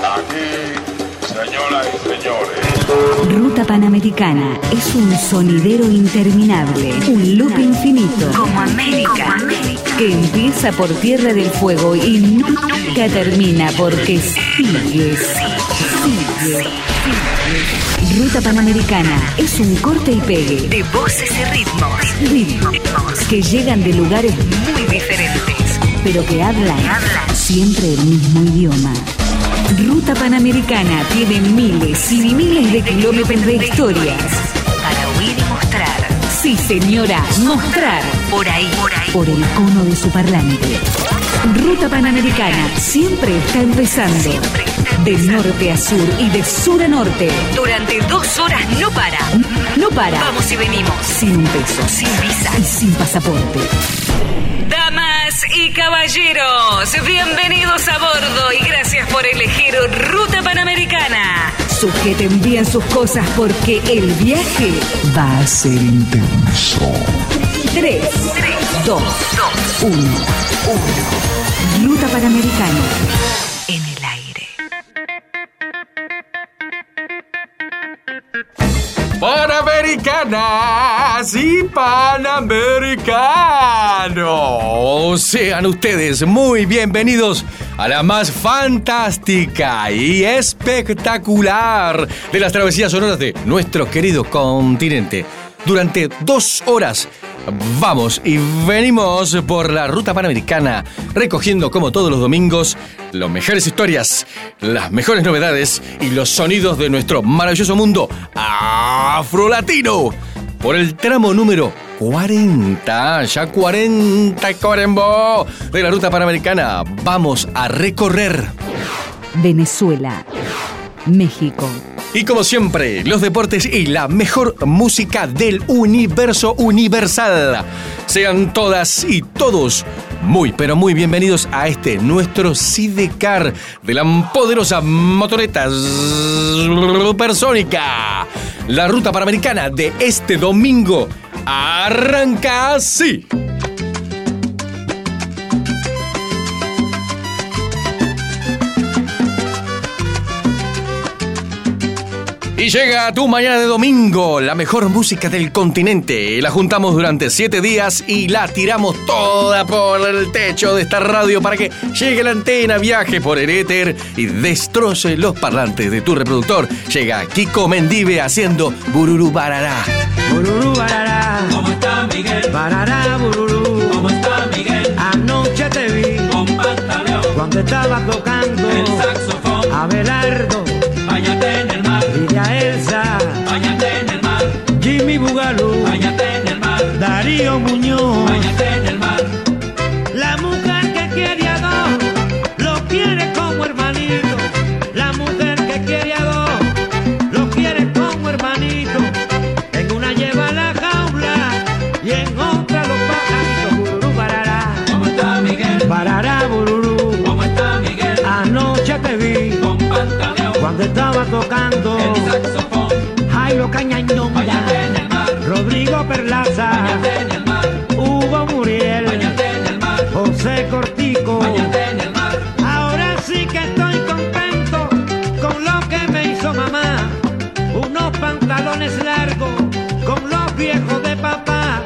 aquí, señoras y señores. Ruta Panamericana es un sonidero interminable, un loop infinito, como América, que empieza por Tierra del Fuego y nunca termina porque sigue. Ruta Panamericana es un corte y pegue de voces y ritmos que llegan de lugares muy diferentes, pero que hablan siempre el mismo idioma. Ruta Panamericana tiene miles y miles de kilómetros de historias para oír y mostrar. Sí, señora, mostrar por ahí, por el cono de su parlante. Ruta Panamericana siempre está empezando. De norte a sur y de sur a norte. Durante 2 horas no para. No para. Vamos y venimos. Sin un peso, sin visa y sin pasaporte. Damas y caballeros, bienvenidos a bordo y gracias por elegir Ruta Panamericana. Sujeten bien sus cosas porque el viaje va a ser intenso. 3, 2, 1. Ruta Panamericana en el aire. Panamericanas y panamericanos, sean ustedes muy bienvenidos a la más fantástica y espectacular de las travesías sonoras de nuestro querido continente. Durante 2 horas vamos y venimos por la Ruta Panamericana, recogiendo como todos los domingos las mejores historias, las mejores novedades y los sonidos de nuestro maravilloso mundo afrolatino. Por el tramo número 40, ya 40 Corembo de la Ruta Panamericana, vamos a recorrer Venezuela, México. Y como siempre, los deportes y la mejor música del universo universal. Sean todas y todos muy, pero muy bienvenidos a este nuestro Sidecar de la poderosa motoreta supersónica. La Ruta Panamericana de este domingo arranca así. Y llega tu mañana de domingo, la mejor música del continente. La juntamos durante 7 días y la tiramos toda por el techo de esta radio para que llegue la antena, viaje por el éter y destroce los parlantes de tu reproductor. Llega Kiko Mendive haciendo Bururú Barará. Bururú Barará. ¿Cómo está Miguel? Barará, bururú. ¿Cómo está Miguel? Anoche te vi con pantaleón cuando estabas tocando el saxofón. Abelardo, bañate en el mar. Villa Elsa, bañate en el mar. Jimmy Bugalú, bañate en el mar. Darío Muñoz, bañate en el mar. La mujer que quiere a dos, lo quiere como hermanito. La mujer que quiere a dos, lo quiere como hermanito. En una lleva la jaula y en otra los pajaritos. Bururú barará. ¿Cómo está Miguel? Barará, bururú. ¿Cómo está Miguel? Anoche te vi con pantaleón cuando estaba tocando el saxofón. Jairo Cañañón, bañate en el mar. Rodrigo Perlaza, bañate en el mar. Hugo Muriel, bañate en el mar. José Cortico, bañate en el mar. Ahora sí que estoy contento con lo que me hizo mamá. Unos pantalones largos con los viejos de papá.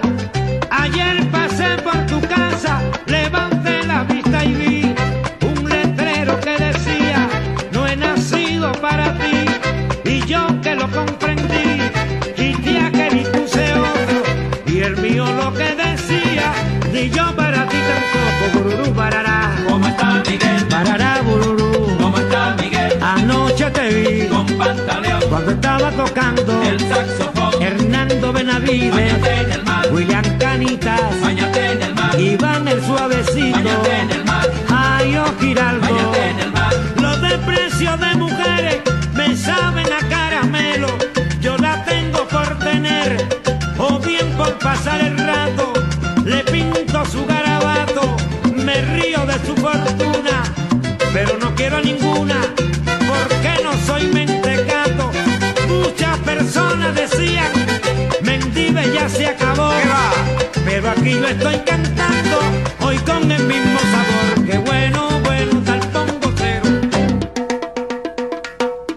Ayer pasé por tu casa, levanté la vista y vi un letrero que decía: no he nacido para ti. Y yo que lo comprendí, quité aquel y puse otro. Y el mío lo que decía, ni yo para ti tampoco. Bururú barará. ¿Cómo está Miguel? Barará, bururú. ¿Cómo está Miguel? Anoche te vi con pantaleón cuando estaba tocando el saxofón. Hernando Benavides, bañate en el mar. William Canitas, bañate en el mar. Iván el Suavecito, bañate en el mar. Jairo Giraldo, bañate en el mar. Los desprecios de mujeres me saben a caramelo. Yo la tengo por tener o bien por pasar el rato. Le pinto su garabato, me río de su fortuna, pero no quiero a ninguna porque no soy mentecato. Muchas personas decían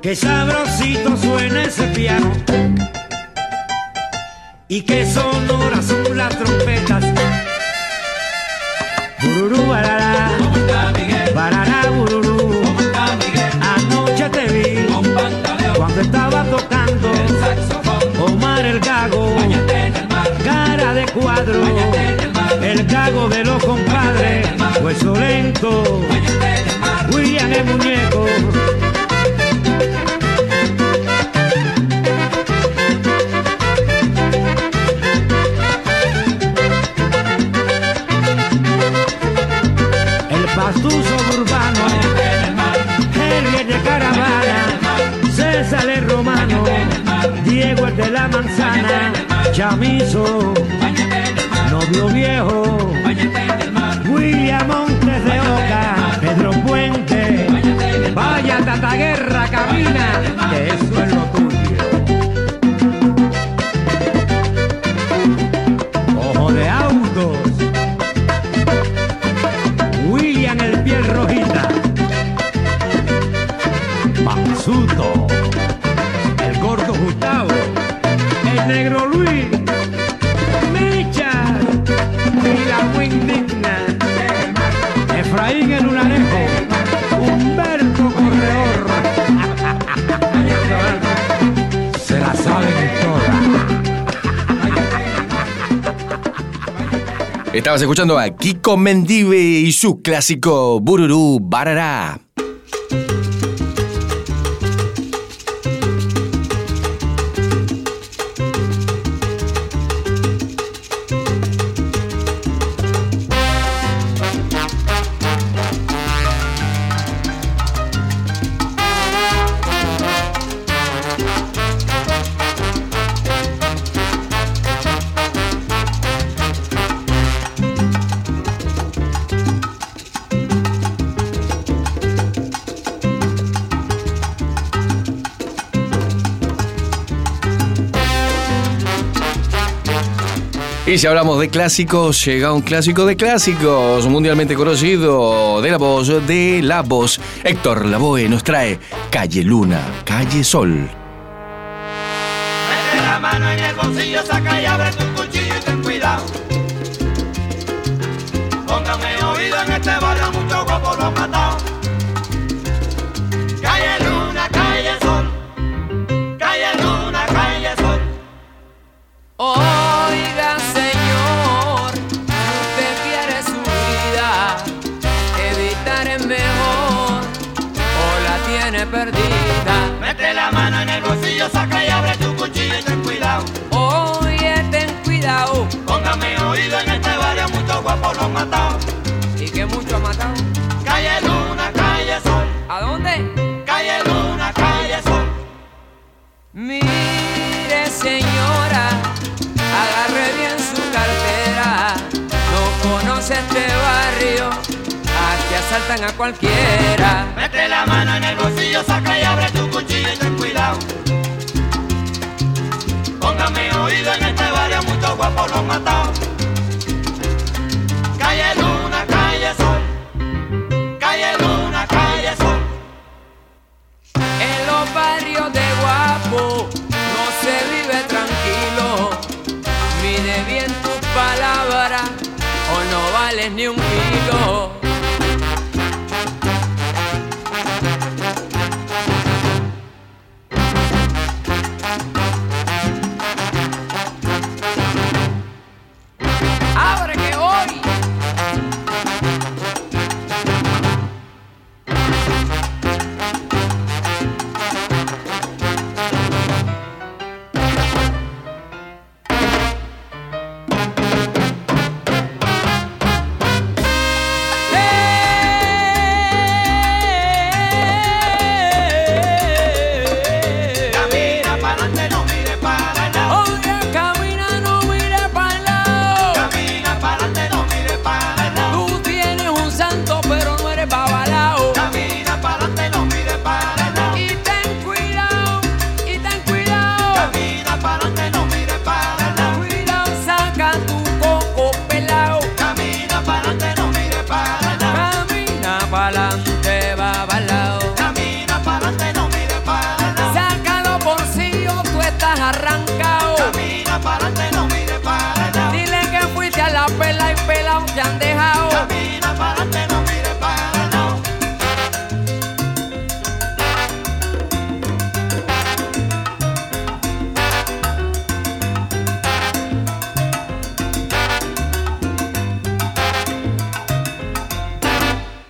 Qué sabrosito suena ese piano y qué sonoras son las trompetas. Bururú, barará, barará, bururú. ¿Cómo está Miguel? Anoche te vi Con pantaleón, cuando estaba tocando el saxofón, Omar el Gago, bañate en el mar, cara de cuadro, bañate en el mar, el Gago de los compadres, hueso lento, bañate en el mar. William el muñeco. Pastuso urbano, Henry de Caravana, César el Romano, Diego el de la Manzana, Chamizo, Novio Viejo, William Montes de Oca, Pedro Puente, vaya Tataguerra camina, que eso es lo tuyo. Ojo de autos, William el piel rojita, Mansuto, el gordo Gustavo, el negro Luis, Mecha y la muy digna, Efraín el Lunarejo, Humberto Corredor. Se la saben todas. Estabas escuchando a Kiko Mendive y su clásico Bururú Barará. Y si hablamos de clásicos, llega un clásico de clásicos, mundialmente conocido, de la voz. Héctor Lavoe nos trae Calle Luna, Calle Sol. Mete la mano en el bolsillo, saca y abre tu cuchillo y ten cuidado. Póngame oído en este barrio, mucho guapo lo han matado. Calle Luna, Calle Sol. Calle Luna, Calle Sol. Oiga, señor, usted quiere su vida, evitar es mejor o la tiene perdida. Mete la mano en el bolsillo, saca y abre tu cuchillo y ten cuidado. Oye, ten cuidado, Póngame oído en este barrio, mucho guapo lo han matado. y que mucho ha matado. Calle Luna, Calle Sol. ¿A dónde? Calle Luna, Calle Sol. Mire, señora, agarre bien su cartera, no conoce este barrio, aquí asaltan a cualquiera. Mete la mano en el bolsillo, saca y abre tu cuchillo y ten cuidado. Póngame oído en este barrio, mucho guapo lo han matado. Calle Luna, Calle Sol. Calle Luna, Calle Sol. En los barrios de Guapo no se vive tranquilo, mide bien tus palabras o no vales ni un kilo. ¡Abre que voy!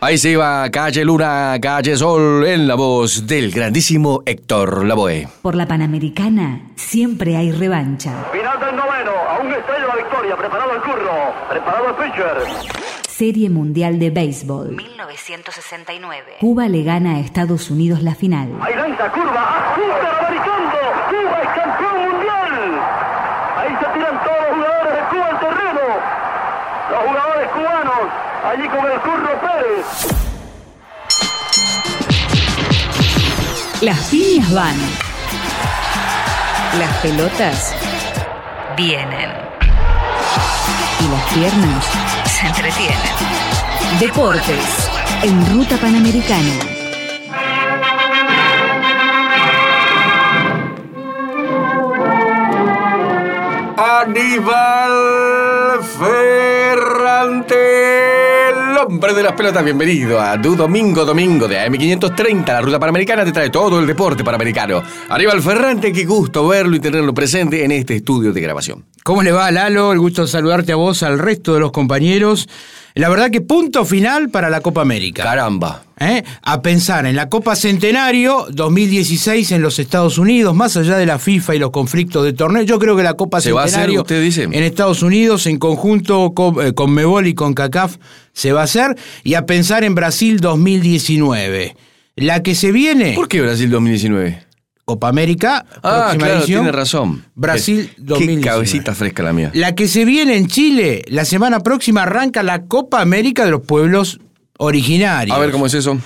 Ahí se iba Calle Luna, Calle Sol, en la voz del grandísimo Héctor Lavoe. Por la Panamericana siempre hay revancha. Final del noveno, aún estrella la victoria, preparado el curro, preparado el pitcher. Serie Mundial de Béisbol. 1969. Cuba le gana a Estados Unidos la final. Ahí lanza curva, Interamericano, Cuba es campeón mundial. Ahí se tiran todos los jugadores de Cuba al terreno. Los jugadores cubanos, allí con el Curro Pérez. Las piñas van. Las pelotas vienen. Y las piernas se entretienen. Deportes en Ruta Panamericana. Aníbal Ferrante, el hombre de las pelotas. Bienvenido a tu domingo de AM530. La Ruta Panamericana te trae todo el deporte panamericano. Aníbal Ferrante, qué gusto verlo y tenerlo presente en este estudio de grabación. ¿Cómo le va, Lalo? El gusto de saludarte a vos, al resto de los compañeros. La verdad que punto final para la Copa América. Caramba. A pensar en la Copa Centenario 2016 en los Estados Unidos, más allá de la FIFA y los conflictos de torneo, yo creo que la Copa ¿Se Centenario va a hacer, usted dice? En Estados Unidos, en conjunto con Mebol y con CACAF, se va a hacer, y a pensar en Brasil 2019. La que se viene... ¿Por qué Brasil 2019? Copa América, próxima claro, edición. tiene razón. Brasil 2019. Qué cabecita fresca la mía. La que se viene en Chile, la semana próxima arranca la Copa América de los pueblos originarios. A ver cómo es eso.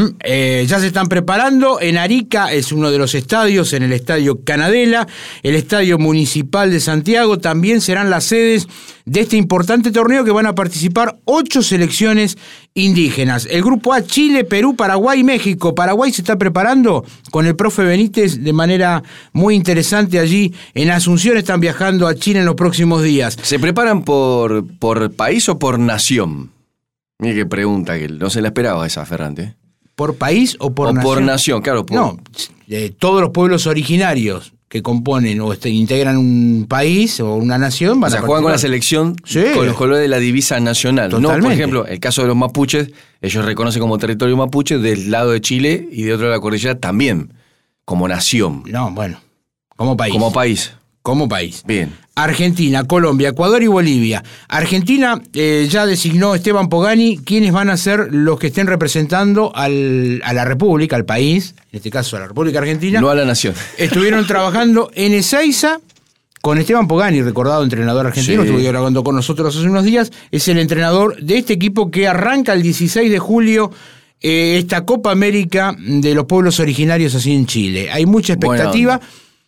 Ya se están preparando. En Arica es uno de los estadios, en el Estadio Canadela, el Estadio Municipal de Santiago, también serán las sedes de este importante torneo que van a participar 8 selecciones indígenas. El grupo A, Chile, Perú, Paraguay, México. Paraguay se está preparando con el profe Benítez de manera muy interesante allí en Asunción. Están viajando a Chile en los próximos días. ¿Se preparan por país o por nación? Mira qué pregunta, que no se la esperaba esa, Ferrante. ¿Por país o por nación? Por nación, claro. No, todos los pueblos originarios que componen o integran un país o una nación van a juegan con la selección, sí, con los colores de la divisa nacional. Totalmente. No, por ejemplo, el caso de los mapuches, ellos reconocen como territorio mapuche del lado de Chile y de otro de la cordillera también, como nación. No, bueno, como país. Como país. Como país. Bien. Argentina, Colombia, Ecuador y Bolivia. Argentina ya designó Esteban Pogani quienes van a ser los que estén representando a la República, al país, en este caso a la República Argentina. No a la nación. Estuvieron trabajando en Ezeiza con Esteban Pogani, recordado entrenador argentino, Sí. estuvo grabando con nosotros hace unos días. Es el entrenador de este equipo que arranca el 16 de julio esta Copa América de los pueblos originarios así en Chile. Hay mucha expectativa.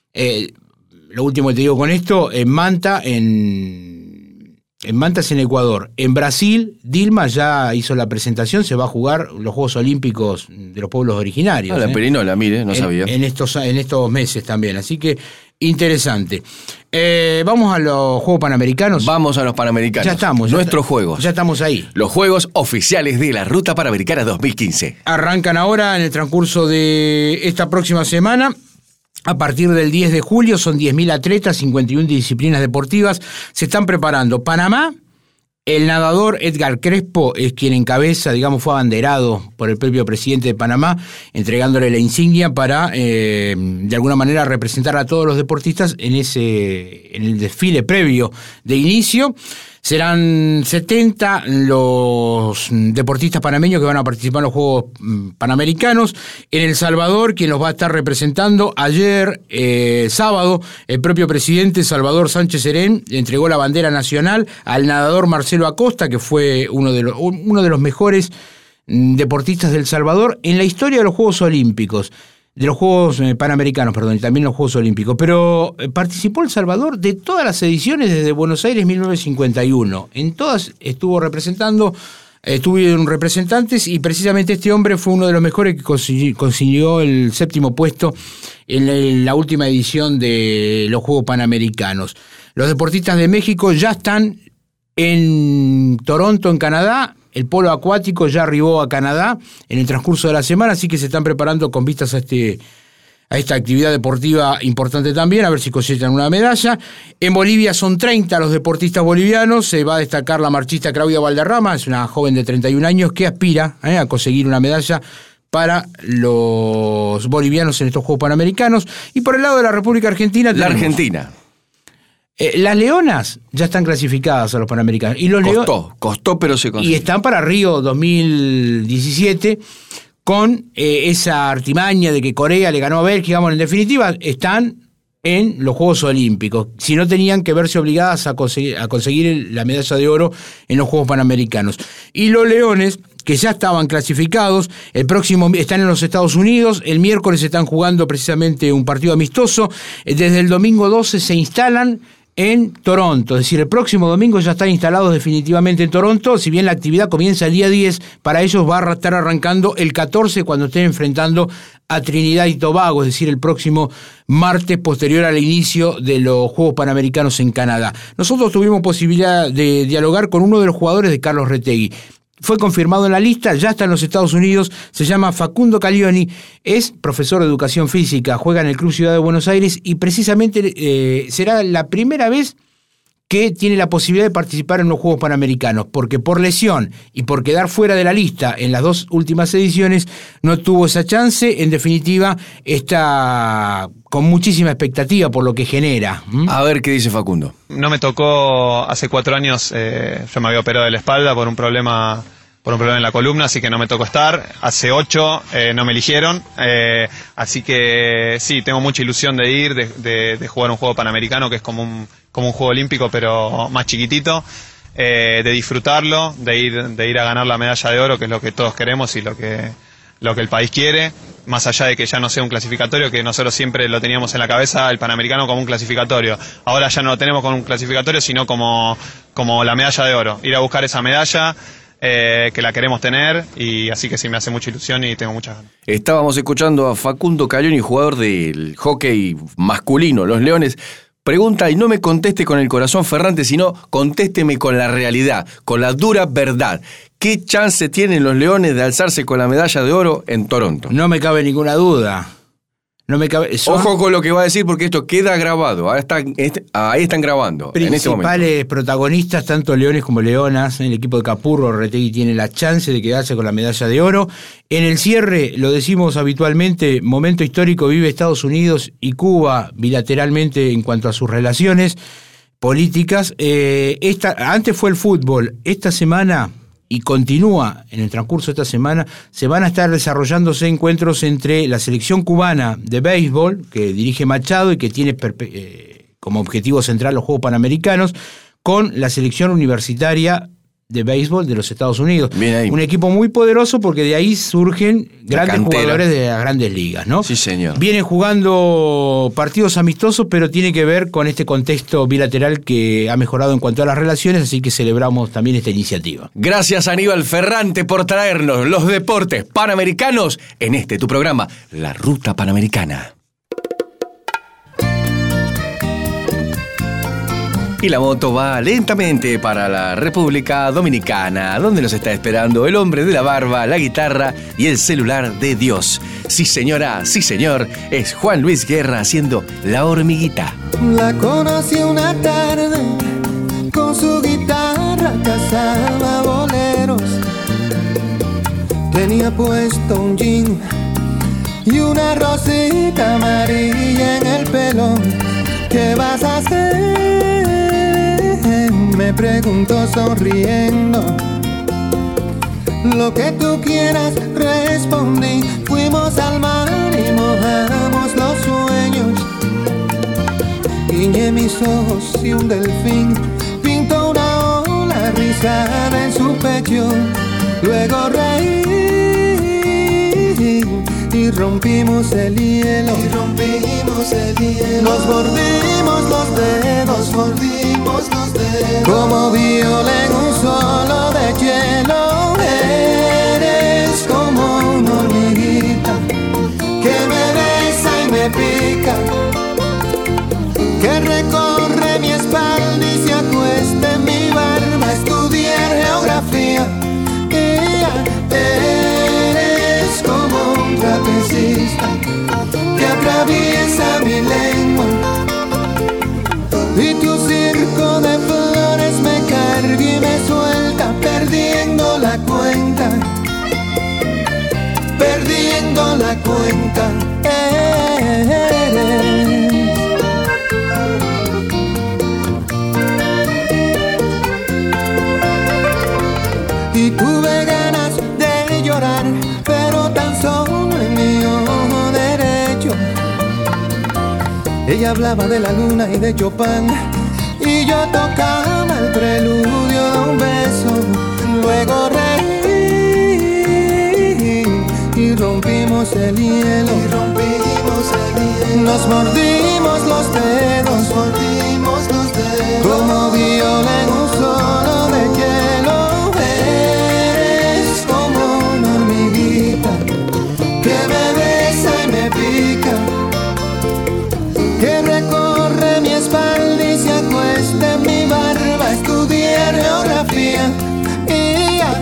Lo último que te digo con esto, en Manta es en Ecuador. En Brasil, Dilma ya hizo la presentación, se va a jugar los Juegos Olímpicos de los pueblos originarios. La perinola, mire, no sabía. En estos meses también, así que interesante. Vamos a los Juegos Panamericanos. Vamos a los Panamericanos. Ya estamos. Nuestros Juegos. Ya estamos ahí. Los Juegos oficiales de la Ruta Panamericana 2015. Arrancan ahora en el transcurso de esta próxima semana. A partir del 10 de julio son 10.000 atletas, 51 disciplinas deportivas. Se están preparando. Panamá, el nadador Edgar Crespo es quien encabeza, digamos, fue abanderado por el propio presidente de Panamá, entregándole la insignia para, de alguna manera, representar a todos los deportistas en el desfile previo de inicio. Serán 70 los deportistas panameños que van a participar en los Juegos Panamericanos. En El Salvador, quien los va a estar representando, ayer, sábado, el propio presidente Salvador Sánchez Serén entregó la bandera nacional al nadador Marcelo Acosta, que fue uno de los mejores deportistas de El Salvador en la historia de los Juegos Olímpicos. De los Juegos Panamericanos, perdón, y también los Juegos Olímpicos. Pero participó El Salvador de todas las ediciones desde Buenos Aires 1951. En todas estuvieron representantes y precisamente este hombre fue uno de los mejores que consiguió el 7º puesto en la última edición de los Juegos Panamericanos. Los deportistas de México ya están en Toronto, en Canadá. El polo acuático ya arribó a Canadá en el transcurso de la semana, así que se están preparando con vistas a a esta actividad deportiva importante también, a ver si cosechan una medalla. En Bolivia son 30 los deportistas bolivianos, se va a destacar la marchista Claudia Valderrama, es una joven de 31 años que aspira a conseguir una medalla para los bolivianos en estos Juegos Panamericanos. Y por el lado de la República Argentina La Argentina. Las leonas ya están clasificadas a los Panamericanos. Y los costó, pero se consiguió. Y están para Río 2017 con esa artimaña de que Corea le ganó a Bélgica. Bueno, en definitiva, están en los Juegos Olímpicos. Si no, tenían que verse obligadas a conseguir la medalla de oro en los Juegos Panamericanos. Y los leones, que ya estaban clasificados, el próximo están en los Estados Unidos, el miércoles están jugando precisamente un partido amistoso, desde el domingo 12 se instalan en Toronto, es decir, el próximo domingo ya están instalados definitivamente en Toronto, si bien la actividad comienza el día 10, para ellos va a estar arrancando el 14 cuando estén enfrentando a Trinidad y Tobago, es decir, el próximo martes posterior al inicio de los Juegos Panamericanos en Canadá. Nosotros tuvimos posibilidad de dialogar con uno de los jugadores de Carlos Retegui. Fue confirmado en la lista, ya está en los Estados Unidos, se llama Facundo Caglioni, es profesor de educación física, juega en el Club Ciudad de Buenos Aires y precisamente será la primera vez que tiene la posibilidad de participar en los Juegos Panamericanos, porque por lesión y por quedar fuera de la lista en las dos últimas ediciones no tuvo esa chance. En definitiva, está con muchísima expectativa por lo que genera. A ver qué dice Facundo. No me tocó hace 4 años, yo me había operado de la espalda por un problema en la columna, así que no me tocó estar. Hace 8 no me eligieron, así que sí, tengo mucha ilusión de ir, de jugar un juego panamericano que es como un juego olímpico pero más chiquitito, de disfrutarlo, de ir a ganar la medalla de oro, que es lo que todos queremos y lo que el país quiere, más allá de que ya no sea un clasificatorio, que nosotros siempre lo teníamos en la cabeza, el Panamericano como un clasificatorio. Ahora ya no lo tenemos como un clasificatorio, sino como la medalla de oro. Ir a buscar esa medalla, que la queremos tener, y así que sí, me hace mucha ilusión y tengo muchas ganas. Estábamos escuchando a Facundo Caglioni, jugador del hockey masculino, los Leones. Pregunta, y no me conteste con el corazón ferrante, sino contésteme con la realidad, con la dura verdad. ¿Qué chance tienen los Leones de alzarse con la medalla de oro en Toronto? No me cabe ninguna duda. Ojo con lo que va a decir, porque esto queda grabado. Ahí están grabando. En este momento. Principales protagonistas, tanto Leones como Leonas. En el equipo de Capurro, Retegui tiene la chance de quedarse con la medalla de oro. En el cierre, lo decimos habitualmente, momento histórico vive Estados Unidos y Cuba bilateralmente en cuanto a sus relaciones políticas. Antes fue el fútbol. Esta semana, y continúa en el transcurso de esta semana, se van a estar desarrollándose encuentros entre la selección cubana de béisbol, que dirige Machado y que tiene como objetivo central los Juegos Panamericanos, con la selección universitaria de béisbol de los Estados Unidos. Bien ahí. Un equipo muy poderoso porque de ahí surgen grandes jugadores de las grandes ligas, ¿no? Sí, señor. Vienen jugando partidos amistosos, pero tiene que ver con este contexto bilateral que ha mejorado en cuanto a las relaciones, así que celebramos también esta iniciativa. Gracias, Aníbal Ferrante, por traernos los deportes panamericanos en tu programa, La Ruta Panamericana. Y la moto va lentamente para la República Dominicana, donde nos está esperando el hombre de la barba, la guitarra y el celular de Dios. Sí, señora, sí, señor, es Juan Luis Guerra haciendo La Hormiguita. La conocí una tarde, con su guitarra cazaba boleros. Tenía puesto un jean y una rosita amarilla en el pelo. ¿Qué vas a hacer?, me preguntó sonriendo. Lo que tú quieras, respondí. Fuimos al mar y mojamos los sueños. Guiñé mis ojos y un delfín pintó una ola rizada en su pecho. Luego reí y rompimos el hielo. Nos mordimos los dedos, como viola en un solo de hielo. Eres como una hormiguita que me besa y me pica, que recorre mi espalda y se acuesta en mi barba. Estudié geografía. Eres como un trapecista que atraviesa cuenca eres. Y tuve ganas de llorar, pero tan solo en mi ojo derecho. Ella hablaba de la luna y de Chopin, y yo tocaba el preludio de un beso. Luego reí y rompimos el hielo. Nos mordimos los dedos, como viola en un solo de hielo. Eres como una hormiguita que me besa y me pica, que recorre mi espalda y se acuesta en mi barba, estudiar geografía. Y ya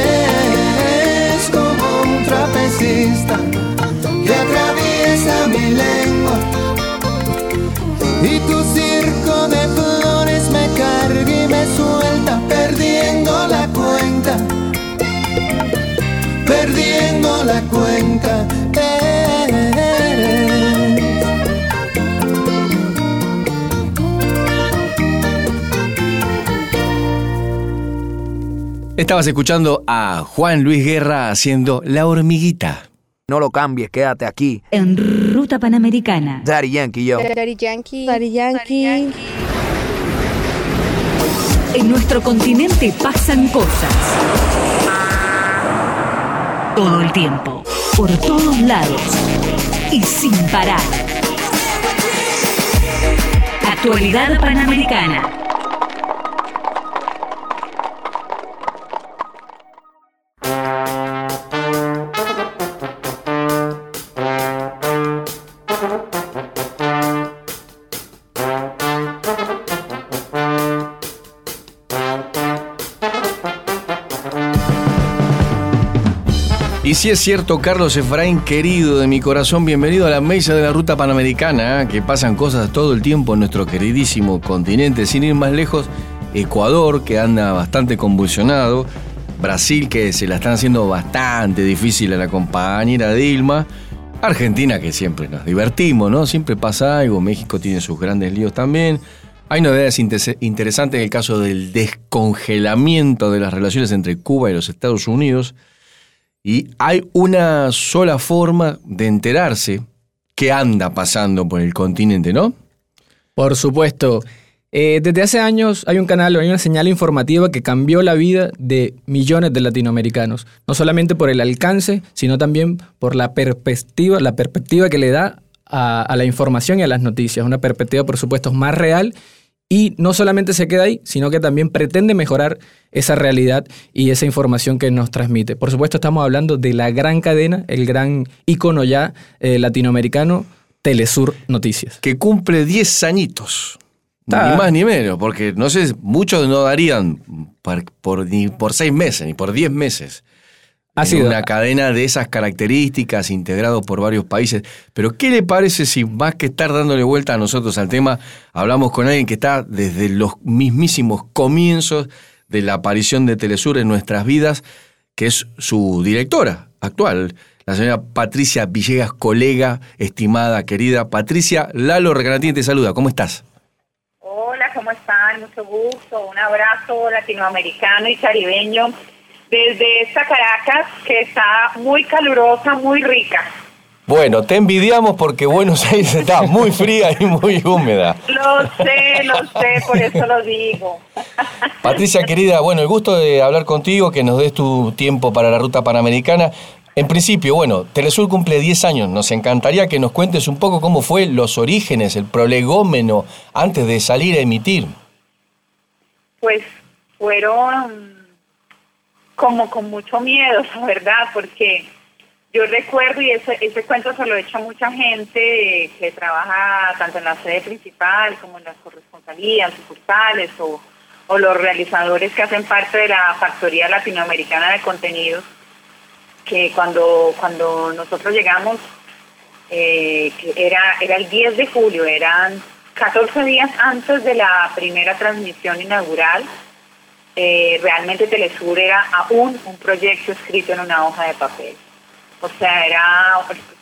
es como un trapecista que atraviesa mi lengua, y tu circo de flores me carga y me suelta, perdiendo la cuenta, perdiendo la cuenta. Estabas escuchando a Juan Luis Guerra haciendo La Hormiguita. No lo cambies, quédate aquí. En Ruta Panamericana. Daddy Yankee, yo. Daddy Yankee. Daddy Yankee. En nuestro continente pasan cosas. Todo el tiempo. Por todos lados. Y sin parar. Actualidad Panamericana. Y si es cierto, Carlos Efraín, querido de mi corazón, bienvenido a la mesa de la Ruta Panamericana, que pasan cosas todo el tiempo en nuestro queridísimo continente. Sin ir más lejos, Ecuador, que anda bastante convulsionado, Brasil, que se la están haciendo bastante difícil a la compañera Dilma, Argentina, que siempre nos divertimos, ¿no? Siempre pasa algo, México tiene sus grandes líos también. Hay novedades interesantes en el caso del descongelamiento de las relaciones entre Cuba y los Estados Unidos. Y hay una sola forma de enterarse qué anda pasando por el continente, ¿no? Por supuesto. Desde hace años hay un canal, hay una señal informativa que cambió la vida de millones de latinoamericanos. No solamente por el alcance, sino también por la perspectiva que le da a la información y a las noticias. Una perspectiva, por supuesto, más real. Y no solamente se queda ahí, sino que también pretende mejorar esa realidad y esa información que nos transmite. Por supuesto, estamos hablando de la gran cadena, el gran ícono ya latinoamericano, Telesur Noticias. Que cumple 10 añitos. Ni más ni menos, porque no sé, muchos no darían ni por 6 meses, ni por 10 meses. Ha sido una cadena de esas características, integrado por varios países. Pero, ¿qué le parece si más que estar dándole vuelta a nosotros al tema, hablamos con alguien que está desde los mismísimos comienzos de la aparición de Telesur en nuestras vidas, que es su directora actual, la señora Patricia Villegas, colega, estimada, querida. Patricia, Lalo Recanatini te saluda. ¿Cómo estás? Hola, ¿cómo están? Mucho gusto. Un abrazo latinoamericano y caribeño desde esta Caracas, que está muy calurosa, muy rica. Bueno, te envidiamos porque Buenos Aires está muy fría y muy húmeda. Lo sé, por eso lo digo. Patricia, querida, bueno, el gusto de hablar contigo, que nos des tu tiempo para la Ruta Panamericana. En principio, bueno, Telesur cumple 10 años. Nos encantaría que nos cuentes un poco cómo fue los orígenes, el prolegómeno, antes de salir a emitir. Pues fueron como con mucho miedo, la verdad, porque yo recuerdo, y ese cuento se lo he hecho a mucha gente que trabaja tanto en la sede principal como en las corresponsalías, sucursales o los realizadores que hacen parte de la Factoría Latinoamericana de Contenidos, que cuando nosotros llegamos, que era el 10 de julio, eran 14 días antes de la primera transmisión inaugural. Realmente Telesur era aún un proyecto escrito en una hoja de papel. O sea,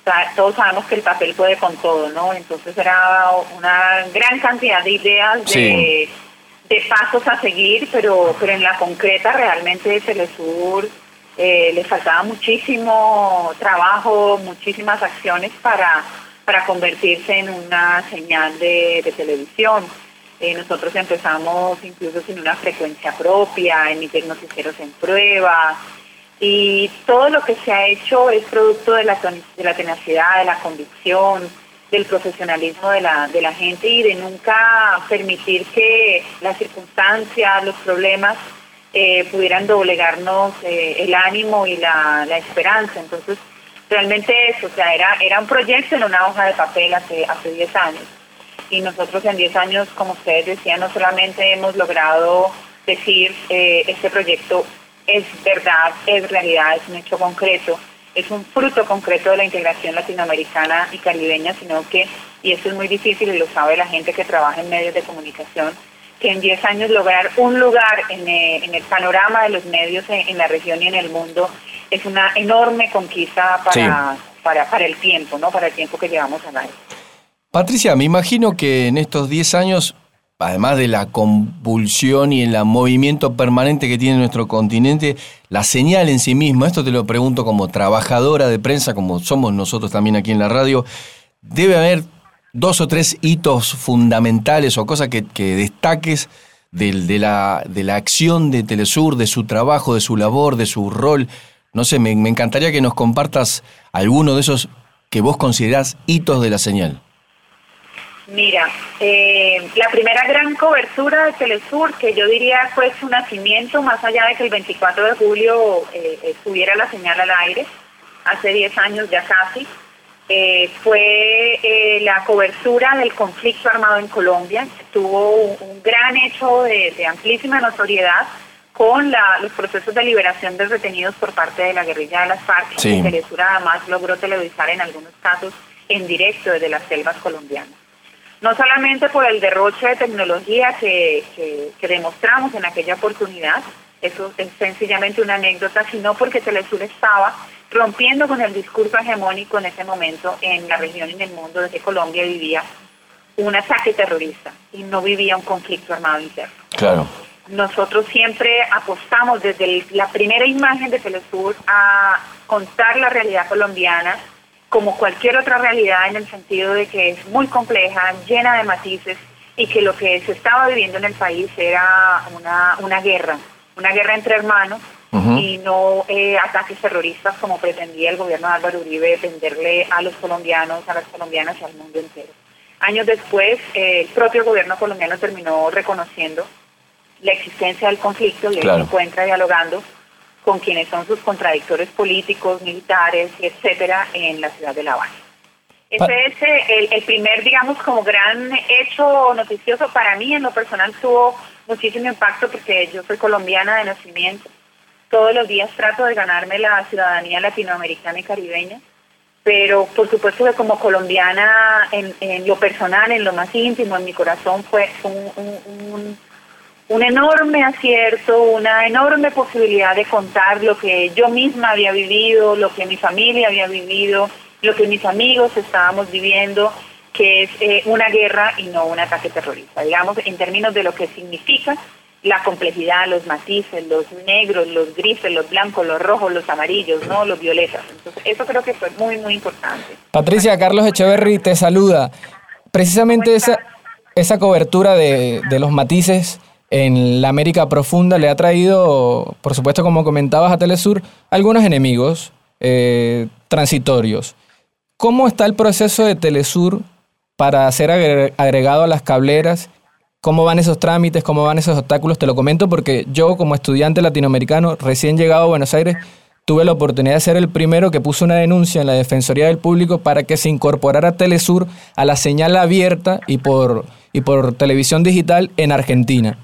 todos sabemos que el papel puede con todo, ¿no? Entonces era una gran cantidad de ideas, Sí. de pasos a seguir, pero en la concreta realmente Telesur le faltaba muchísimo trabajo, muchísimas acciones para convertirse en una señal de televisión. Nosotros empezamos incluso sin una frecuencia propia, emitir noticieros en prueba, y todo lo que se ha hecho es producto de la tenacidad, de la convicción, del profesionalismo de la gente y de nunca permitir que las circunstancias, los problemas pudieran doblegarnos el ánimo y la esperanza. Entonces, realmente eso, o sea, era un proyecto en una hoja de papel hace 10 años. Y nosotros en 10 años, como ustedes decían, no solamente hemos logrado decir este proyecto es verdad, es realidad, es un hecho concreto, es un fruto concreto de la integración latinoamericana y caribeña, sino que, y esto es muy difícil y lo sabe la gente que trabaja en medios de comunicación, que en 10 años lograr un lugar en el panorama de los medios en la región y en el mundo es una enorme conquista para el tiempo, ¿no? Para el tiempo que llevamos al aire. Patricia, me imagino que en estos 10 años, además de la convulsión y el movimiento permanente que tiene nuestro continente, la señal en sí misma, esto te lo pregunto como trabajadora de prensa, como somos nosotros también aquí en la radio, debe haber 2 o 3 hitos fundamentales o cosas que destaques de la acción de Telesur, de su trabajo, de su labor, de su rol. No sé, me encantaría que nos compartas alguno de esos que vos considerás hitos de la señal. Mira, la primera gran cobertura de Telesur, que yo diría fue su nacimiento, más allá de que el 24 de julio estuviera la señal al aire, hace 10 años ya casi, fue la cobertura del conflicto armado en Colombia. Tuvo un gran hecho de amplísima notoriedad con los procesos de liberación de retenidos por parte de la guerrilla de las FARC, Sí. y Telesur además logró televisar en algunos casos en directo desde las selvas colombianas. No solamente por el derroche de tecnología que demostramos en aquella oportunidad, eso es sencillamente una anécdota, sino porque Telesur estaba rompiendo con el discurso hegemónico en ese momento en la región y en el mundo de que Colombia vivía un ataque terrorista y no vivía un conflicto armado interno. Claro. Nosotros siempre apostamos desde la primera imagen de Telesur a contar la realidad colombiana como cualquier otra realidad, en el sentido de que es muy compleja, llena de matices, y que lo que se estaba viviendo en el país era una guerra entre hermanos, y no ataques terroristas como pretendía el gobierno de Álvaro Uribe venderle a los colombianos, a las colombianas y al mundo entero. Años después, el propio gobierno colombiano terminó reconociendo la existencia del conflicto y Claro. se encuentra dialogando con quienes son sus contradictores políticos, militares, etcétera, en la ciudad de La Habana. Ese es el primer, digamos, como gran hecho noticioso. Para mí, en lo personal, tuvo muchísimo impacto porque yo soy colombiana de nacimiento. Todos los días trato de ganarme la ciudadanía latinoamericana y caribeña, pero por supuesto que como colombiana, en lo personal, en lo más íntimo, en mi corazón, fue un enorme acierto, una enorme posibilidad de contar lo que yo misma había vivido, lo que mi familia había vivido, lo que mis amigos estábamos viviendo, que es una guerra y no un ataque terrorista. Digamos, en términos de lo que significa la complejidad, los matices, los negros, los grises, los blancos, los rojos, los amarillos, ¿no? Los violetas. Entonces, eso creo que fue muy, muy importante. Patricia, Carlos Echeverry te saluda. Precisamente esa cobertura de los matices en la América profunda le ha traído, por supuesto, como comentabas, a Telesur algunos enemigos transitorios. ¿Cómo está el proceso de Telesur para ser agregado a las cableras? ¿Cómo van esos trámites? ¿Cómo van esos obstáculos? Te lo comento porque yo, como estudiante latinoamericano recién llegado a Buenos Aires, tuve la oportunidad de ser el primero que puso una denuncia en la Defensoría del Público para que se incorporara Telesur a la señal abierta y por televisión digital en Argentina.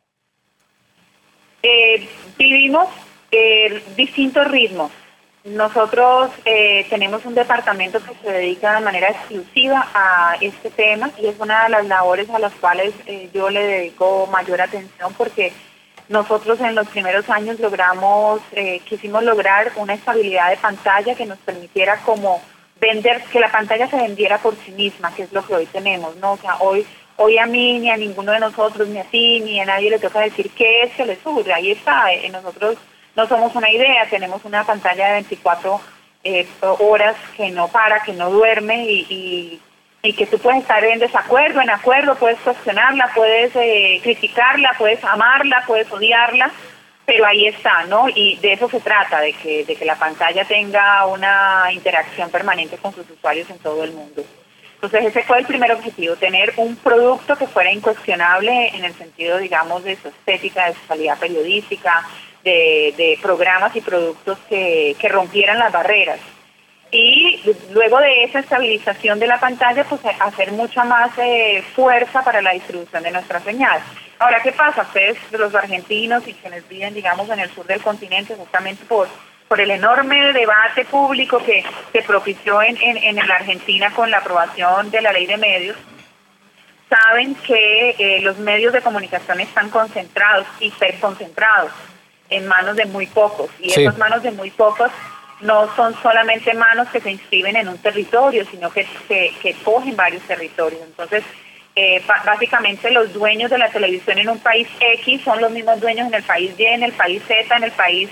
Vivimos distintos ritmos. Nosotros tenemos un departamento que se dedica de manera exclusiva a este tema y es una de las labores a las cuales yo le dedico mayor atención, porque nosotros en los primeros años quisimos lograr una estabilidad de pantalla que nos permitiera como vender, que la pantalla se vendiera por sí misma, que es lo que hoy tenemos, ¿no? O sea, hoy a mí, ni a ninguno de nosotros, ni a ti, ni a nadie le toca decir qué es Telesur. Ahí está, nosotros no somos una idea, tenemos una pantalla de 24 horas que no para, que no duerme y que tú puedes estar en desacuerdo, en acuerdo, puedes cuestionarla, puedes criticarla, puedes amarla, puedes odiarla, pero ahí está, ¿no? Y de eso se trata, de que la pantalla tenga una interacción permanente con sus usuarios en todo el mundo. Entonces ese fue el primer objetivo, tener un producto que fuera incuestionable en el sentido, digamos, de su estética, de su calidad periodística, de programas y productos que rompieran las barreras. Y luego de esa estabilización de la pantalla, pues hacer mucha más fuerza para la distribución de nuestra señal. Ahora, ¿qué pasa? Ustedes, los argentinos y quienes viven, digamos, en el sur del continente, justamente por el enorme debate público que se propició en la Argentina con la aprobación de la ley de medios, saben que los medios de comunicación están concentrados, hiperconcentrados, en manos de muy pocos. Y Sí. esas manos de muy pocos no son solamente manos que se inscriben en un territorio, sino que cogen varios territorios. Entonces, básicamente los dueños de la televisión en un país X son los mismos dueños en el país Y, en el país Z, en el país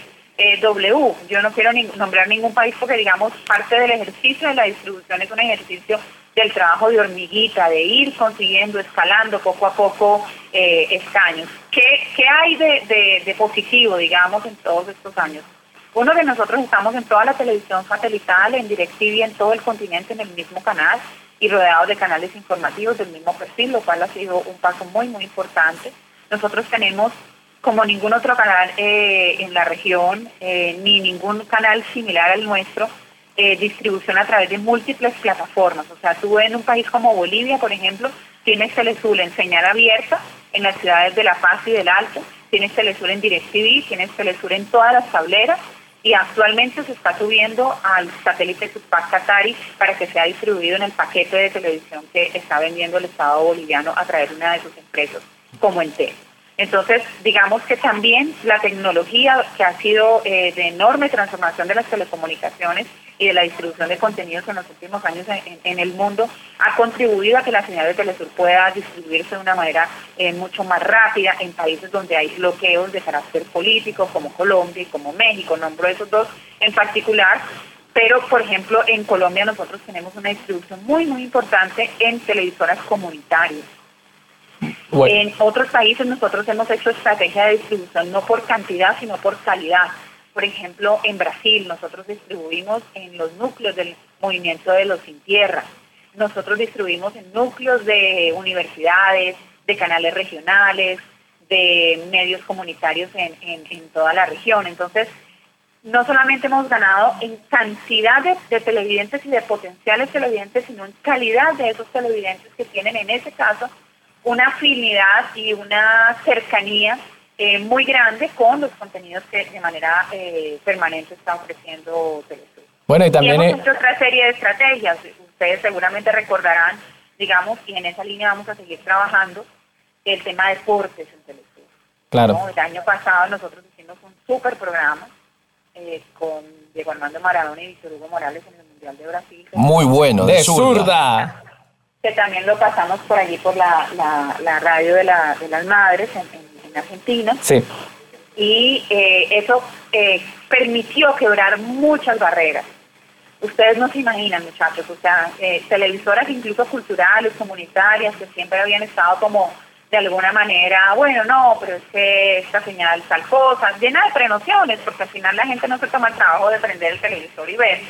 W. Yo no quiero nombrar ningún país porque, digamos, parte del ejercicio de la distribución es un ejercicio del trabajo de hormiguita, de ir consiguiendo, escalando poco a poco escaños. ¿Qué hay de positivo, digamos, en todos estos años? Uno, que nosotros estamos en toda la televisión satelital, en DirecTV, en todo el continente, en el mismo canal y rodeados de canales informativos del mismo perfil, lo cual ha sido un paso muy, muy importante. Nosotros tenemos, como ningún otro canal en la región, ni ningún canal similar al nuestro, distribución a través de múltiples plataformas. O sea, tú en un país como Bolivia, por ejemplo, tienes Telesur en señal abierta en las ciudades de La Paz y del Alto, tienes Telesur en DirecTV, tienes Telesur en todas las tableras, y actualmente se está subiendo al satélite Tupac Katari para que sea distribuido en el paquete de televisión que está vendiendo el Estado boliviano a través de una de sus empresas, como Entel. Entonces, digamos que también la tecnología, que ha sido de enorme transformación de las telecomunicaciones y de la distribución de contenidos en los últimos años en el mundo, ha contribuido a que la señal de Telesur pueda distribuirse de una manera mucho más rápida en países donde hay bloqueos de carácter político, como Colombia y como México. Nombro esos dos en particular. Pero, por ejemplo, en Colombia nosotros tenemos una distribución muy, muy importante en televisoras comunitarias. Bueno. En otros países nosotros hemos hecho estrategia de distribución no por cantidad, sino por calidad. Por ejemplo, en Brasil nosotros distribuimos en los núcleos del movimiento de los sin tierra. Nosotros distribuimos en núcleos de universidades, de canales regionales, de medios comunitarios en toda la región. Entonces, no solamente hemos ganado en cantidad de televidentes y de potenciales televidentes, sino en calidad de esos televidentes que tienen, en ese caso, una afinidad y una cercanía muy grande con los contenidos que de manera permanente está ofreciendo Telesur. Bueno, y también hemos hecho otra serie de estrategias. Ustedes seguramente recordarán, digamos, y en esa línea vamos a seguir trabajando, el tema de deportes en Telesur. Claro. ¿No? El año pasado nosotros hicimos un súper programa con Diego Armando Maradona y Víctor Hugo Morales en el Mundial de Brasil. Muy bueno, de zurda. Que también lo pasamos por allí por la radio de las madres en Argentina. Sí. Y eso permitió quebrar muchas barreras. Ustedes no se imaginan, muchachos, o sea, televisoras incluso culturales, comunitarias, que siempre habían estado como de alguna manera, bueno, no, pero es que esta señal tal cosa, llena de prenociones, porque al final la gente no se toma el trabajo de prender el televisor y ver.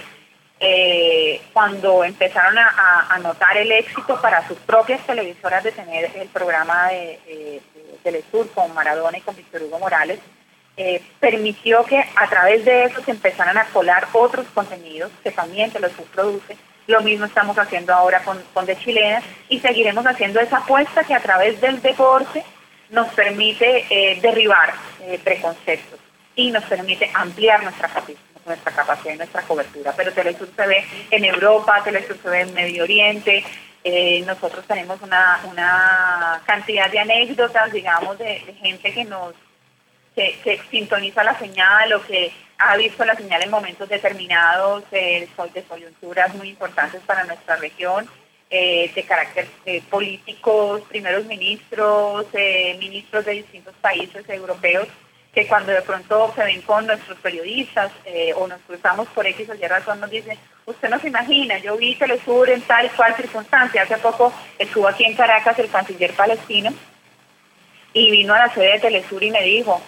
Cuando empezaron a notar el éxito para sus propias televisoras de tener el programa de Telesur con Maradona y con Víctor Hugo Morales, permitió que a través de eso se empezaran a colar otros contenidos que también Telesur produce. Lo mismo estamos haciendo ahora con De Chilena, y seguiremos haciendo esa apuesta que a través del deporte nos permite derribar preconceptos y nos permite ampliar nuestra capacidad y nuestra cobertura. Pero Telesur se ve en Europa, Telesur se ve en Medio Oriente. Nosotros tenemos una cantidad de anécdotas, digamos, de gente que sintoniza la señal o que ha visto la señal en momentos determinados de coyunturas muy importantes para nuestra región, de carácter políticos, primeros ministros, ministros de distintos países europeos, que cuando de pronto se ven con nuestros periodistas o nos cruzamos por X o Y razón, nos dicen, usted no se imagina, yo vi Telesur en tal y cual circunstancia. Hace poco estuvo aquí en Caracas el canciller palestino y vino a la sede de Telesur y me dijo,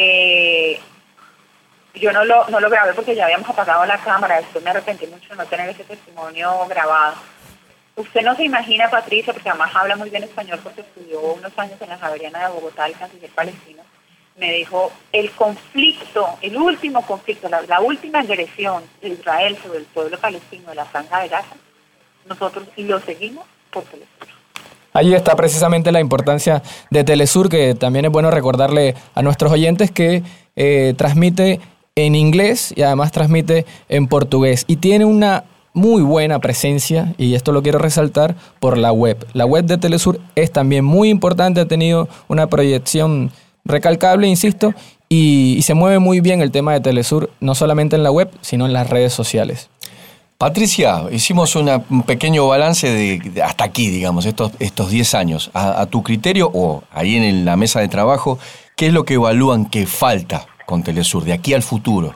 yo no lo grabé porque ya habíamos apagado la cámara, después me arrepentí mucho de no tener ese testimonio grabado. Usted no se imagina, Patricia, porque además habla muy bien español porque estudió unos años en la Javeriana de Bogotá, el canciller palestino, me dijo, el último conflicto, la última agresión de Israel sobre el pueblo palestino de la Franja de Gaza, nosotros lo seguimos por Telesur. Allí está precisamente la importancia de Telesur, que también es bueno recordarle a nuestros oyentes que transmite en inglés y además transmite en portugués. Y tiene una muy buena presencia, y esto lo quiero resaltar, por la web. La web de Telesur es también muy importante, ha tenido una proyección recalcable, insisto, y se mueve muy bien el tema de Telesur, no solamente en la web, sino en las redes sociales. Patricia, hicimos un pequeño balance de hasta aquí, digamos, estos 10 años. A tu criterio, o ahí en la mesa de trabajo, ¿qué es lo que evalúan que falta con Telesur de aquí al futuro?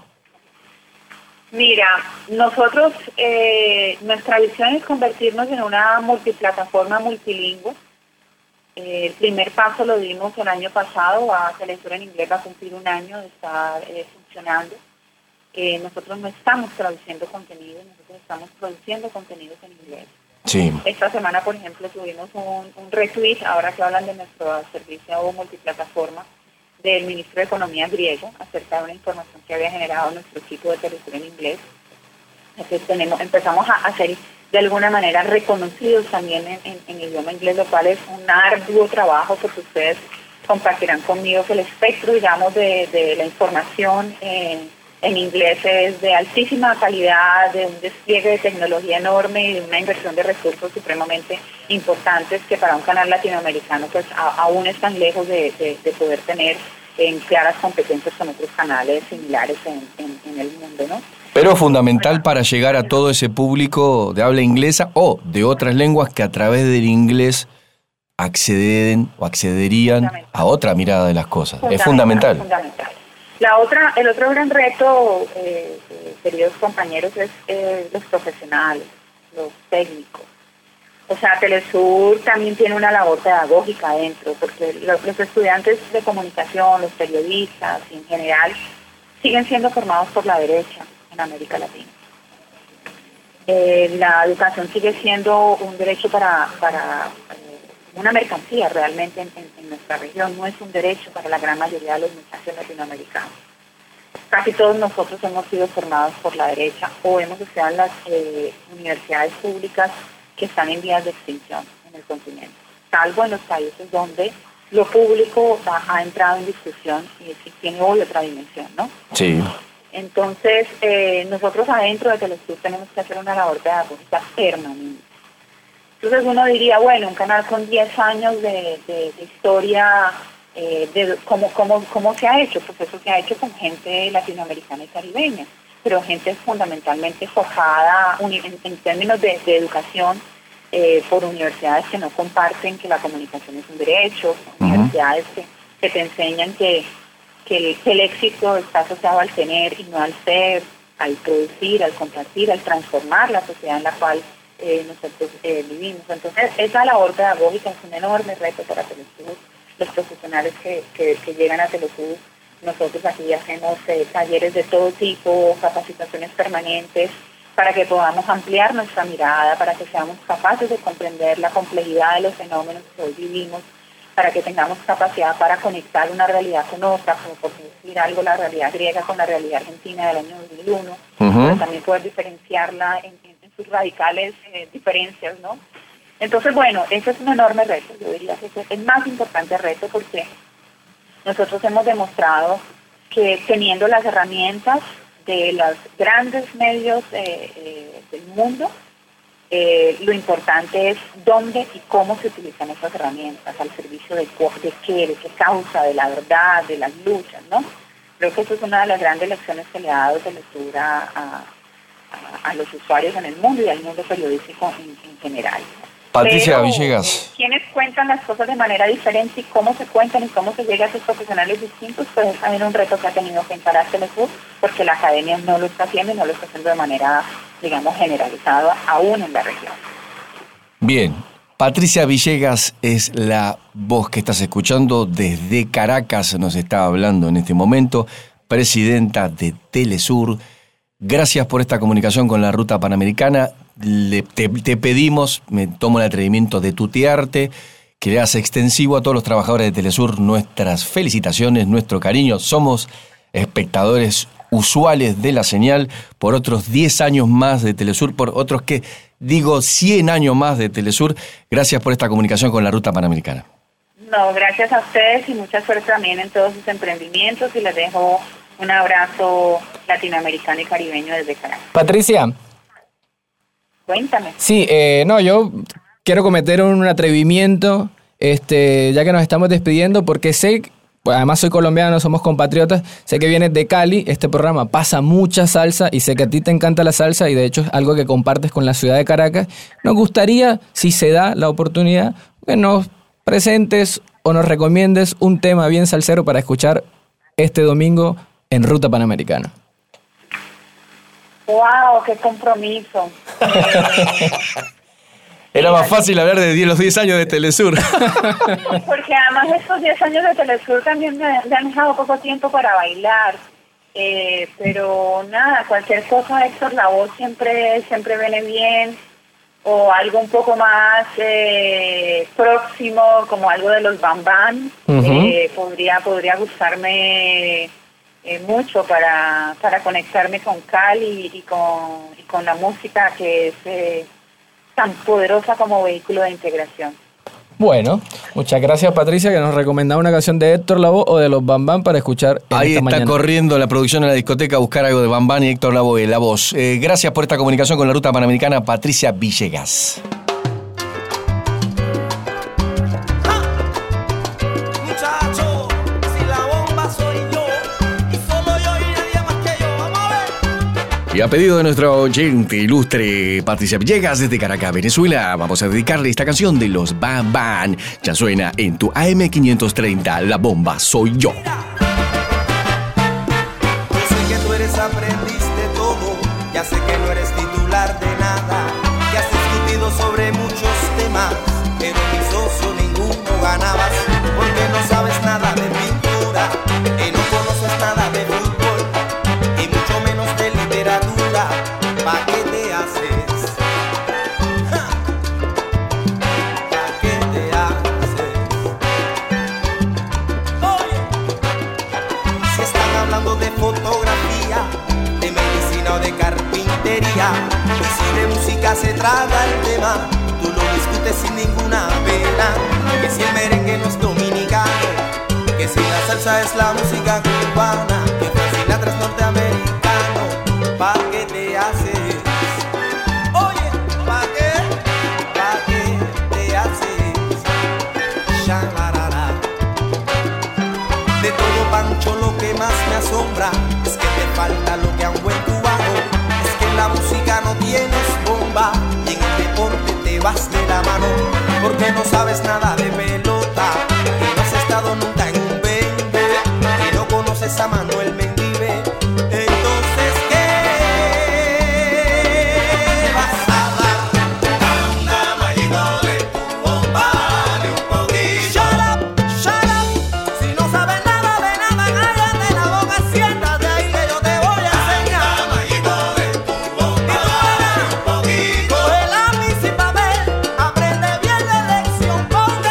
Mira, nosotros, nuestra visión es convertirnos en una multiplataforma multilingüe. El primer paso lo dimos el año pasado, Telesur en inglés va a cumplir un año de estar funcionando. Nosotros no estamos traduciendo contenido, nosotros estamos produciendo contenidos en inglés. Sí. Esta semana, por ejemplo, tuvimos un retweet, ahora que hablan de nuestro servicio multiplataforma, del ministro de Economía griego, acerca de una información que había generado nuestro equipo de Telesur en inglés. Entonces empezamos a ser de alguna manera reconocidos también en idioma inglés, lo cual es un arduo trabajo, porque ustedes compartirán conmigo que el espectro, digamos, de la información en inglés es de altísima calidad, de un despliegue de tecnología enorme y de una inversión de recursos supremamente importantes que para un canal latinoamericano pues aún están lejos de poder tener en claras competencias con otros canales similares en el mundo, ¿no? Pero fundamental para llegar a todo ese público de habla inglesa o de otras lenguas que a través del inglés acceden o accederían a otra mirada de las cosas. Es fundamental. El otro gran reto, queridos compañeros, es los profesionales, los técnicos. O sea, Telesur también tiene una labor pedagógica adentro, porque los estudiantes de comunicación, los periodistas en general, siguen siendo formados por la derecha en América Latina. La educación sigue siendo un derecho para una mercancía realmente en nuestra región, no es un derecho para la gran mayoría de los muchachos latinoamericanos. Casi todos nosotros hemos sido formados por la derecha o hemos estudiado en las universidades públicas que están en vías de extinción en el continente, salvo en los países donde lo público ha entrado en discusión y tiene hoy otra dimensión, ¿no? Sí. Entonces, nosotros adentro de Telesur tenemos que hacer una labor pedagógica permanente. Entonces uno diría, bueno, un canal con 10 años de historia, ¿cómo se ha hecho? Pues eso se ha hecho con gente latinoamericana y caribeña, pero gente fundamentalmente forjada en términos de educación por universidades que no comparten que la comunicación es un derecho, universidades que te enseñan que el éxito está asociado al tener y no al ser, al producir, al compartir, al transformar la sociedad en la cual nosotros vivimos. Entonces, esa labor pedagógica es un enorme reto para Telesur. Los profesionales que llegan a Telesur, nosotros aquí hacemos talleres de todo tipo, capacitaciones permanentes, para que podamos ampliar nuestra mirada, para que seamos capaces de comprender la complejidad de los fenómenos que hoy vivimos, para que tengamos capacidad para conectar una realidad con otra, como por decir algo, la realidad griega con la realidad argentina del año 2001, pero también poder diferenciarla en sus radicales diferencias, ¿no? Entonces, bueno, ese es un enorme reto. Yo diría que ese es el más importante reto, porque nosotros hemos demostrado que teniendo las herramientas de los grandes medios del mundo, lo importante es dónde y cómo se utilizan esas herramientas al servicio de qué causa, de la verdad, de las luchas, ¿no? Creo que eso es una de las grandes lecciones que le ha dado Telesur a los usuarios en el mundo y al mundo periodístico en general. Patricia Pero, Villegas. quienes cuentan las cosas de manera diferente y cómo se cuentan y cómo se llega a esos profesionales distintos, pues es también un reto que ha tenido que encarar Telesur, porque la academia no lo está haciendo y no lo está haciendo de manera, digamos, generalizada aún en la región. Bien, Patricia Villegas es la voz que estás escuchando desde Caracas, nos está hablando en este momento, presidenta de Telesur. Gracias por esta comunicación con la Ruta Panamericana. Te pedimos, me tomo el atrevimiento de tutearte, que le hagas extensivo a todos los trabajadores de Telesur nuestras felicitaciones, nuestro cariño. Somos espectadores usuales de la señal por otros 10 años más de Telesur, por otros 100 años más de Telesur. Gracias por esta comunicación con la Ruta Panamericana. No, gracias a ustedes y mucha suerte también en todos sus emprendimientos y les dejo un abrazo latinoamericano y caribeño desde Caracas. Patricia. Cuéntame. Sí, yo quiero cometer un atrevimiento, ya que nos estamos despidiendo, porque sé, pues además soy colombiano, somos compatriotas, sé que vienes de Cali, este programa pasa mucha salsa y sé que a ti te encanta la salsa y de hecho es algo que compartes con la ciudad de Caracas. Nos gustaría, si se da la oportunidad, que nos presentes o nos recomiendes un tema bien salsero para escuchar este domingo en Ruta Panamericana. ¡Wow! ¡Qué compromiso! Era más fácil hablar de los 10 años de Telesur. Porque además estos 10 años de Telesur también me han dejado poco tiempo para bailar. Pero nada, cualquier cosa, Héctor Lavoe siempre viene bien. O algo un poco más próximo, como algo de los Bam Bam. Podría gustarme mucho para conectarme con Cali y con la música que es tan poderosa como vehículo de integración. Bueno, muchas gracias Patricia, que nos recomendaba una canción de Héctor Lavoe o de los Bam Bam para escuchar en Ahí esta está mañana. Corriendo la producción en la discoteca a buscar algo de Bam Bam y Héctor Lavoe, la voz. Gracias por esta comunicación con la Ruta Panamericana, Patricia Villegas. Y a pedido de nuestra oyente ilustre Patricia Villegas desde Caracas, Venezuela, vamos a dedicarle esta canción de los Bam Bam. Ya suena en tu AM530, La Bomba Soy Yo. Yo sé que tú eres aprendiz de todo, ya sé que no eres titular de nada, que has discutido sobre muchos temas, pero mi socio ninguno ganabas, porque no sabes nada de pintura, y no conoces nada de fútbol, y mucho menos de literatura. ¿Pa' qué te haces? ¿Pa' qué te haces? Oye, si están hablando de fotografía, de medicina o de carpintería, y si de música se trata el tema, tú lo discutes sin ninguna pena. Que si el merengue no es dominicano, que si la salsa es la música cubana, que Frank Sinatra es norteamericano. ¿Pa' qué te haces? Oye, ¿pa' qué? ¿Pa' qué te haces? Shalarara. De todo Pancho lo que más me asombra es que te falta lo que a un buen cubano. Es que en la música no tienes bomba y en el deporte te vas de la mano, porque no sabes nada de pelota y no has estado nunca en un bende y no conoces a Manuel Mendive. Entonces, ¿qué vas a dar? Un caballito de tu bomba, de un poquito. Shut up, si no sabes nada de nada, cállate la boca, siéntate ahí que yo te voy a enseñar. Un caballito de tu bomba, de un poquito. Coge lápiz y papel, aprende bien la lección, ponte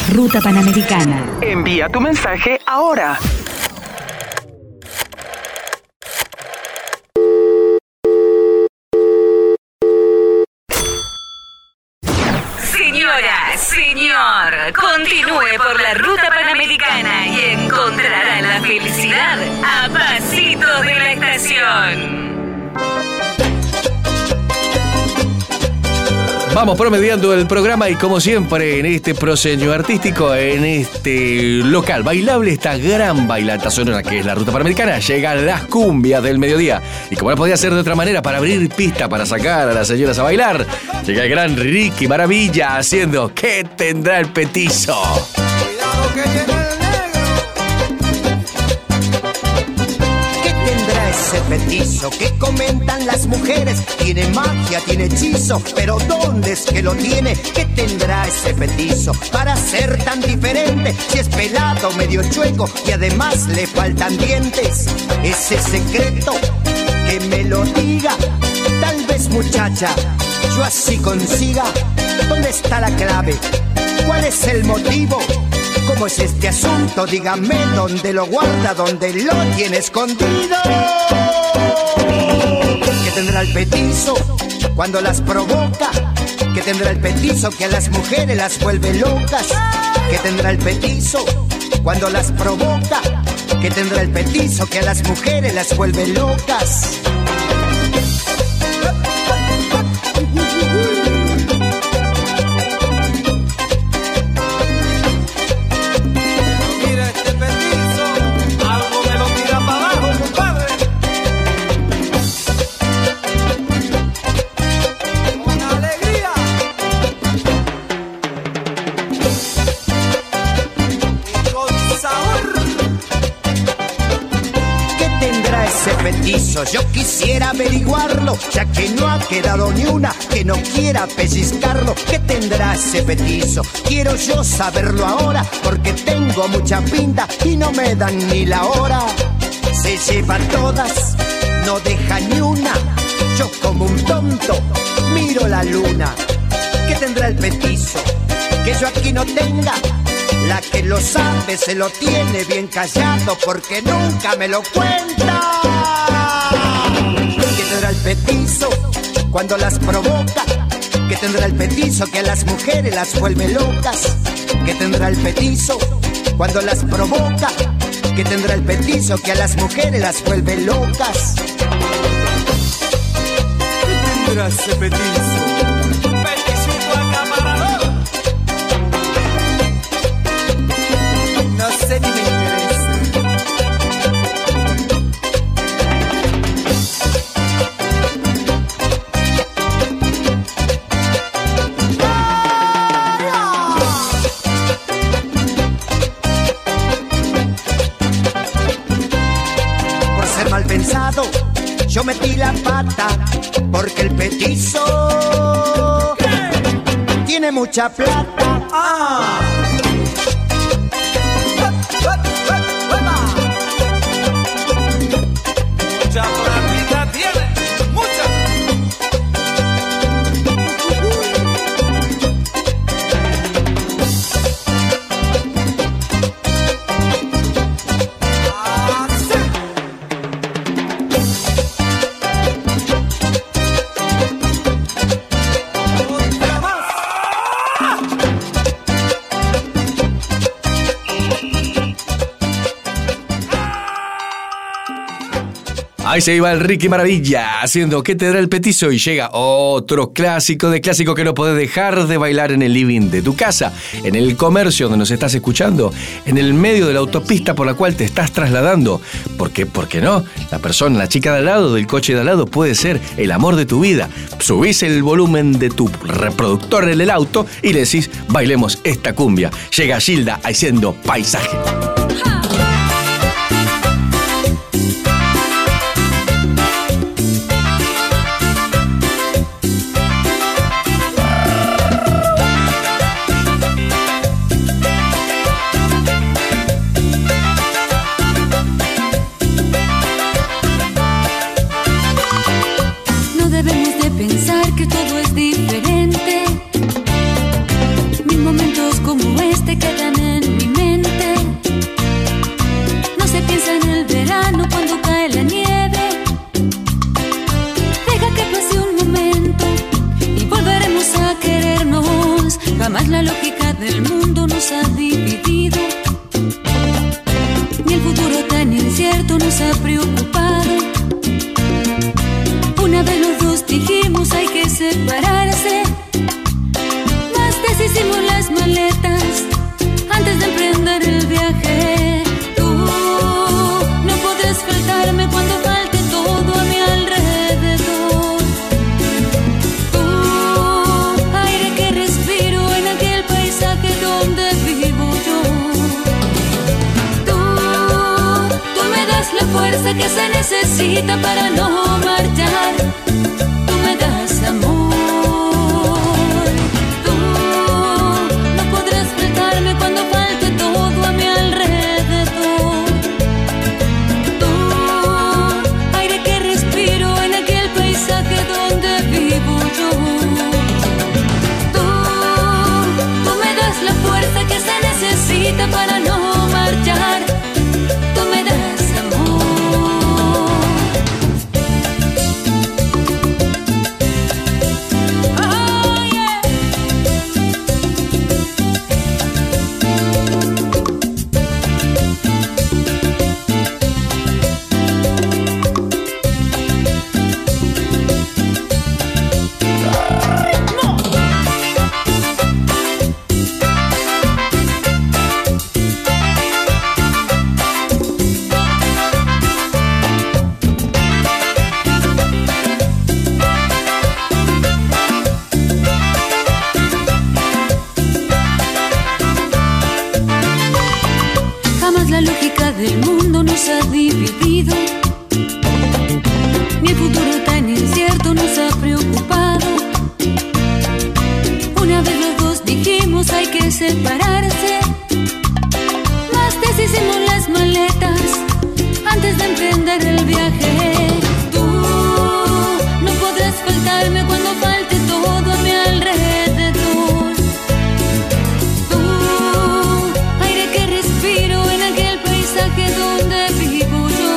Ruta Panamericana. Envía tu mensaje ahora. Señora, señor, continúe por la Ruta Panamericana y encontrará la felicidad a pasitos de la estación. Vamos promediando el programa y como siempre en este proscenio artístico, en este local bailable, esta gran bailanta sonora que es la Ruta Panamericana, llegan las cumbias del mediodía. Y como no podía ser de otra manera, para abrir pista, para sacar a las señoras a bailar, llega el gran Ricky Maravilla haciendo ¿Qué tendrá el petizo? Cuidado que viene el negro. ¿Qué tendrá ese petizo que comentan las mujeres? Tiene magia, tiene hechizo, pero ¿dónde es que lo tiene? ¿Qué tendrá ese petizo para ser tan diferente? Si es pelado, medio chueco y además le faltan dientes. Ese secreto, que me lo diga. Tal vez, muchacha, yo así consiga. ¿Dónde está la clave? ¿Cuál es el motivo? ¿Cómo es este asunto? Dígame dónde lo guarda, dónde lo tiene escondido. ¿Qué tendrá el petizo cuando las provoca? ¿Qué tendrá el petizo que a las mujeres las vuelve locas? ¿Qué tendrá el petizo cuando las provoca? ¿Qué tendrá el petizo que a las mujeres las vuelve locas? Mira este petizo, algo me lo tira para abajo, compadre. Con alegría. Y con sabor. ¿Qué tendrá ese petizo? Yo quisiera averiguarlo, ya que no ha quedado ni una que no quiera pellizcarlo. ¿Qué tendrá ese petizo? Quiero yo saberlo ahora, porque tengo mucha pinta y no me dan ni la hora. Se lleva todas, no deja ni una. Yo como un tonto miro la luna. ¿Qué tendrá el petizo que yo aquí no tenga? La que lo sabe se lo tiene bien callado, porque nunca me lo cuenta. ¿Qué tendrá el petizo cuando las provoca? ¿Qué tendrá el petizo que a las mujeres las vuelve locas? ¿Qué tendrá el petizo cuando las provoca? ¿Qué tendrá el petizo que a las mujeres las vuelve locas? ¿Qué tendrá ese petizo? Peticito acaparador. No sé ni me interesa. Por ser mal pensado, yo metí la pata, porque el petizo tiene mucha plata. Mucha platita tiene, mucha. Ahí se iba el Ricky Maravilla haciendo ¿Qué tendrá el petizo? Y llega otro clásico de clásico que no podés dejar de bailar en el living de tu casa, en el comercio donde nos estás escuchando, en el medio de la autopista por la cual te estás trasladando. Porque, ¿por qué no? La persona, la chica de al lado, del coche de al lado puede ser el amor de tu vida. Subís el volumen de tu reproductor en el auto y le decís bailemos esta cumbia. Llega Gilda haciendo Paisaje. Pensar que todo es diferente, mil momentos como flores te quedan en mi mente. No se piensa en el verano cuando cae la nieve. Deja que pase un momento y volveremos a querernos. Jamás la lógica del mundo nos ha dividido, ni el futuro tan incierto nos ha preocupado. Una vez los dos dijimos hay que separarse, mas deshicimos las maletas antes de emprender el viaje. Tú no podrás faltarme cuando falte todo a mi alrededor. Tú, aire que respiro en aquel paisaje donde vivo yo. Tú me das la fuerza que se necesita para no marchar. Tú me das amor. Tú no podrás faltarme cuando falte todo a mi alrededor. Tú, aire que respiro en aquel paisaje donde vivo yo. Tú me das la fuerza que se necesita para no marchar. Tú me das amor. Jamás la lógica del mundo nos ha dividido, ni el futuro tan incierto nos ha preocupado. Una vez los dos dijimos hay que separarse, mas deshicimos las maletas antes de emprender el viaje. Tú no podrás faltarme cuando falte todo a mi alrededor. Tú, aire que respiro en aquel paisaje donde vivo yo.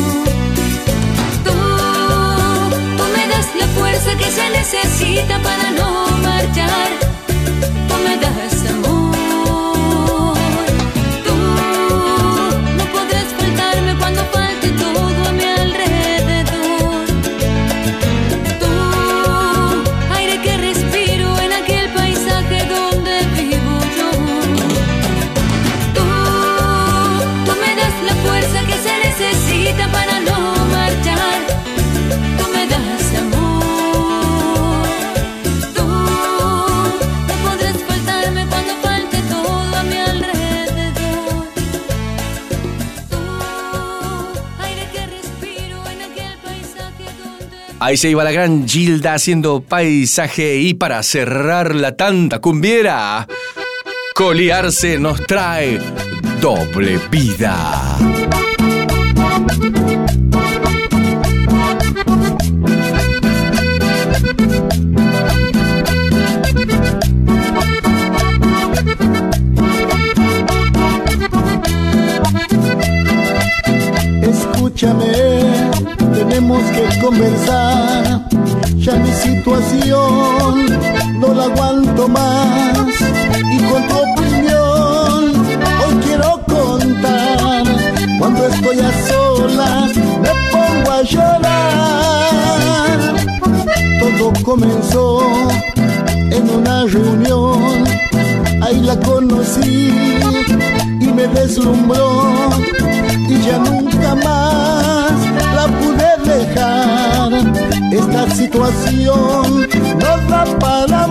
Tú me das la fuerza que se necesita para no marchar. Tú me das amor. Tú no podrás faltarme cuando falte todo a mi alrededor. Tú, aire que respiro en aquel paisaje donde vivo yo. Tú me das la fuerza que se necesita para no marchar. Tú me das amor. Tú no podrás faltarme cuando falte todo a mi alrededor. Tú, aire que respiro en aquel paisaje donde... Ahí se iba la gran Gilda haciendo paisaje, y para cerrar la tanda cumbiera, Coliarse nos trae Doble Vida. Escúchame, tenemos que conversar. Ya mi situación no la aguanto más, y con tu opinión hoy quiero contar. Cuando estoy a solas me pongo a llorar. Todo comenzó en una reunión, ahí la conocí y me deslumbró, y ya nunca más la pude dejar. Esta situación no da para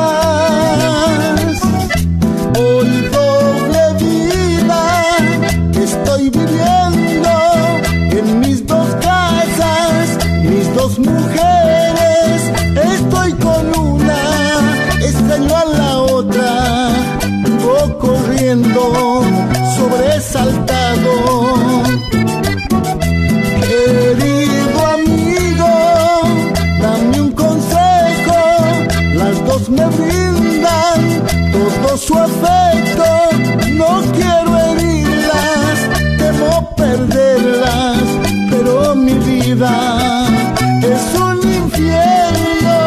más. Hoy doble vida estoy viviendo en mis dos casas, mis dos mujeres. Estoy con una, extraño a la otra, vivo corriendo sobresaltado. Querido amigo, dame un consejo, las dos me brindan afecto, no quiero herirlas, temo perderlas, pero mi vida es un infierno.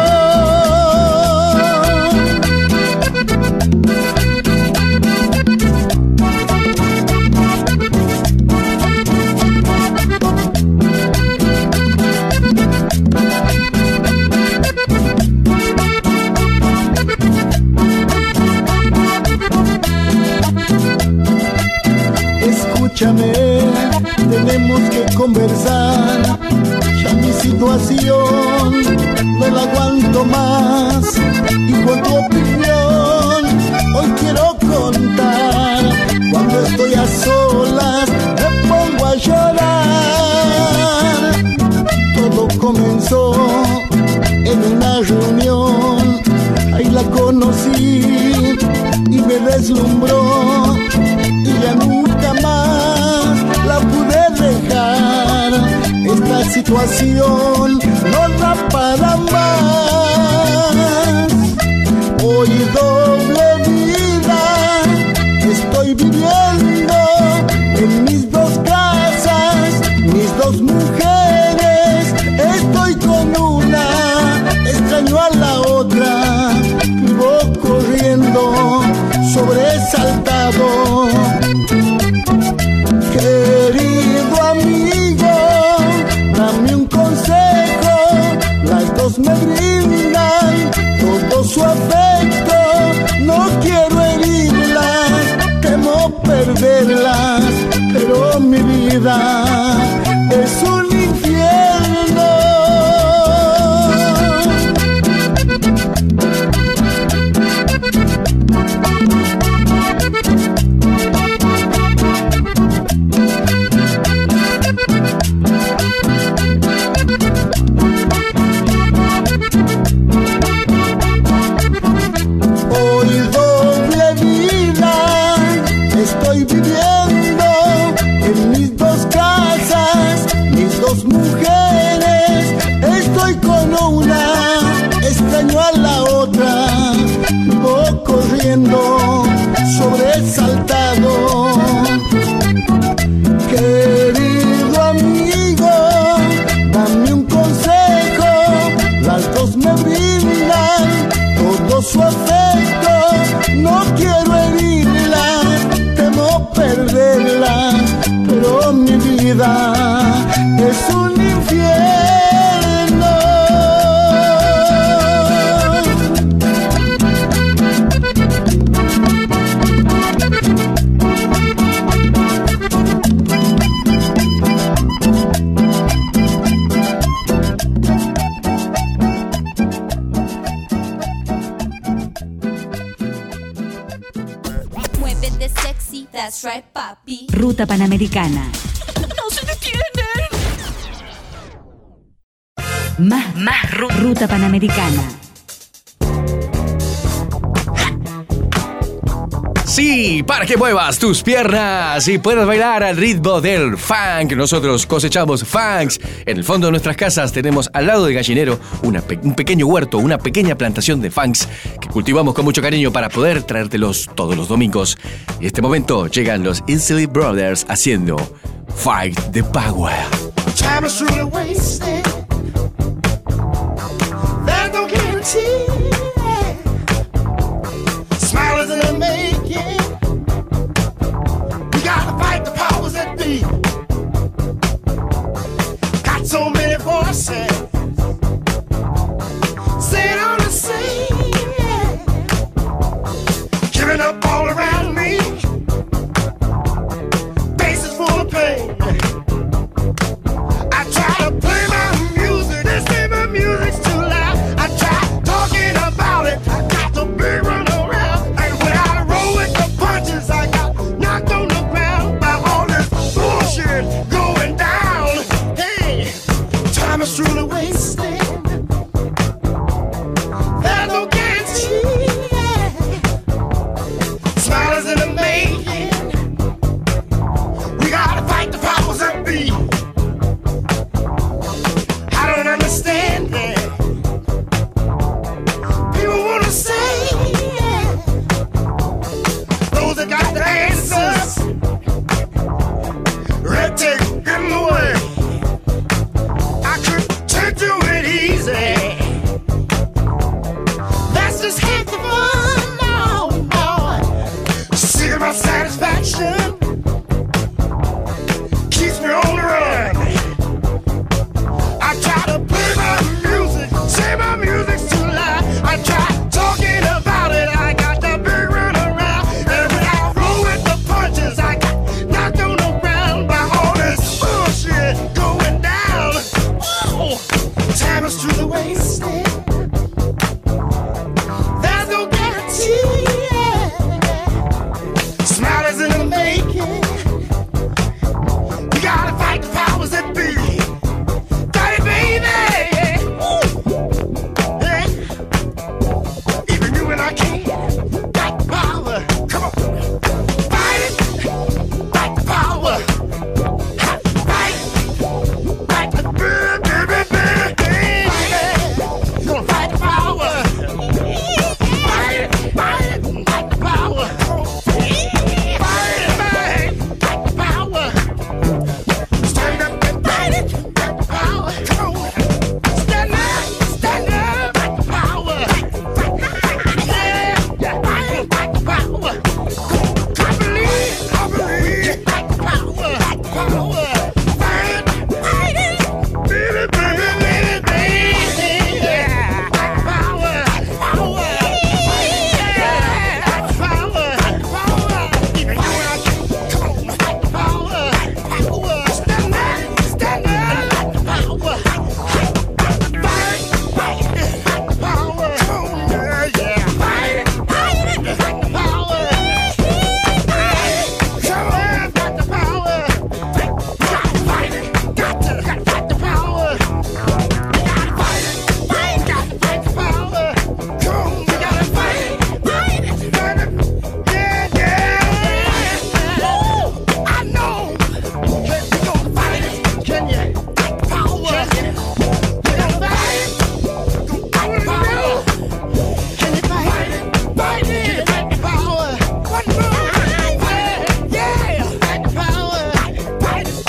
Escúchame, tenemos que conversar. Ya mi situación no la aguanto más. Y por tu opinión hoy quiero contar. Cuando estoy a solas me pongo a llorar. Todo comenzó en una reunión. Ahí la conocí y me deslumbró. Y ya nunca más la pude dejar. Esta situación no da para más. Hoy doble vida estoy viviendo en mis dos casas, mis dos mujeres. Estoy con una, extraño a la otra. Vivo corriendo, sobresaltado. Querido amigo, dame un consejo. Las dos me brindan todo su afecto. No quiero herirlas, temo perderlas, pero mi vida es un infierno. Estoy viviendo en mis dos casas, mis dos mujeres. Estoy con una, extraño a la otra. Vivo corriendo, sobresaltado. Querido amigo, dame un consejo. Las dos me brindan todo su afecto. No quiero herirlas, temo perderla, pero mi vida es un infierno. That's right, papi. Ruta Panamericana. ¡No se detienen! Más Ruta Panamericana. Sí, para que muevas tus piernas y puedas bailar al ritmo del funk. Nosotros cosechamos funks. En el fondo de nuestras casas tenemos al lado del gallinero un pequeño huerto, una pequeña plantación de funks que cultivamos con mucho cariño para poder traértelos todos los domingos. Y en este momento llegan los Isley Brothers haciendo Fight the Power. Time is truly wasted. There's no guarantee. Smile is in the making. We gotta fight the powers that be. Got so many voices saying on the scene, giving up all around me. Faces full of pain. I try to play my music, they say my music's too loud. I try talking that got the answers. Red tape in the way. I could do it easy. That's just half the fun now, boy. Seeing my satisfaction keeps me on the run. I try to play my music, say my music's too loud. I try talking about it, I got the big run around. And when I roll with the punches, I got knocked on the ground by all this bullshit going down. Oh, time is to the waste. There's no guarantee. Smile is in the making. You gotta fight the powers that be. Got it, baby. Yeah. Even you and I can't. Got the power. Come on. Fight it. Fight the power. Fight it. Fight the baby. You gonna fight the power. Fight it. Fight it. Fight the power. Fight it. Fight the power. Stand up and fight it. Fight the power. Come on. Stand up. Stand up. Fight the power. Yeah. Fight it. Fight the power. I believe. Fight the power. Fight the power. Fight it. Fight it. Baby. Yeah. Fight the power. Power. Yeah. Power. Even you and I can. Come on. Fight the power. Power. Stand up. Stand up. Power. Fight it. Fight it. Power. Come on. Yeah. Fight it. Fight it. Power. Come on. Got the power. Got to fight it. Got to fight the power. Gotta fight it. Fight. Got to fight the power. Come on. We gotta fight it. Fight it. Fight it. Yeah. I know. That we gonna fight it. Can you? Got the power. Can you? We gonna fight it. Got the power. Can you fight it? Fight it. Can you fight the power? One more. Fight it. Yeah. Fight the power. Fight it.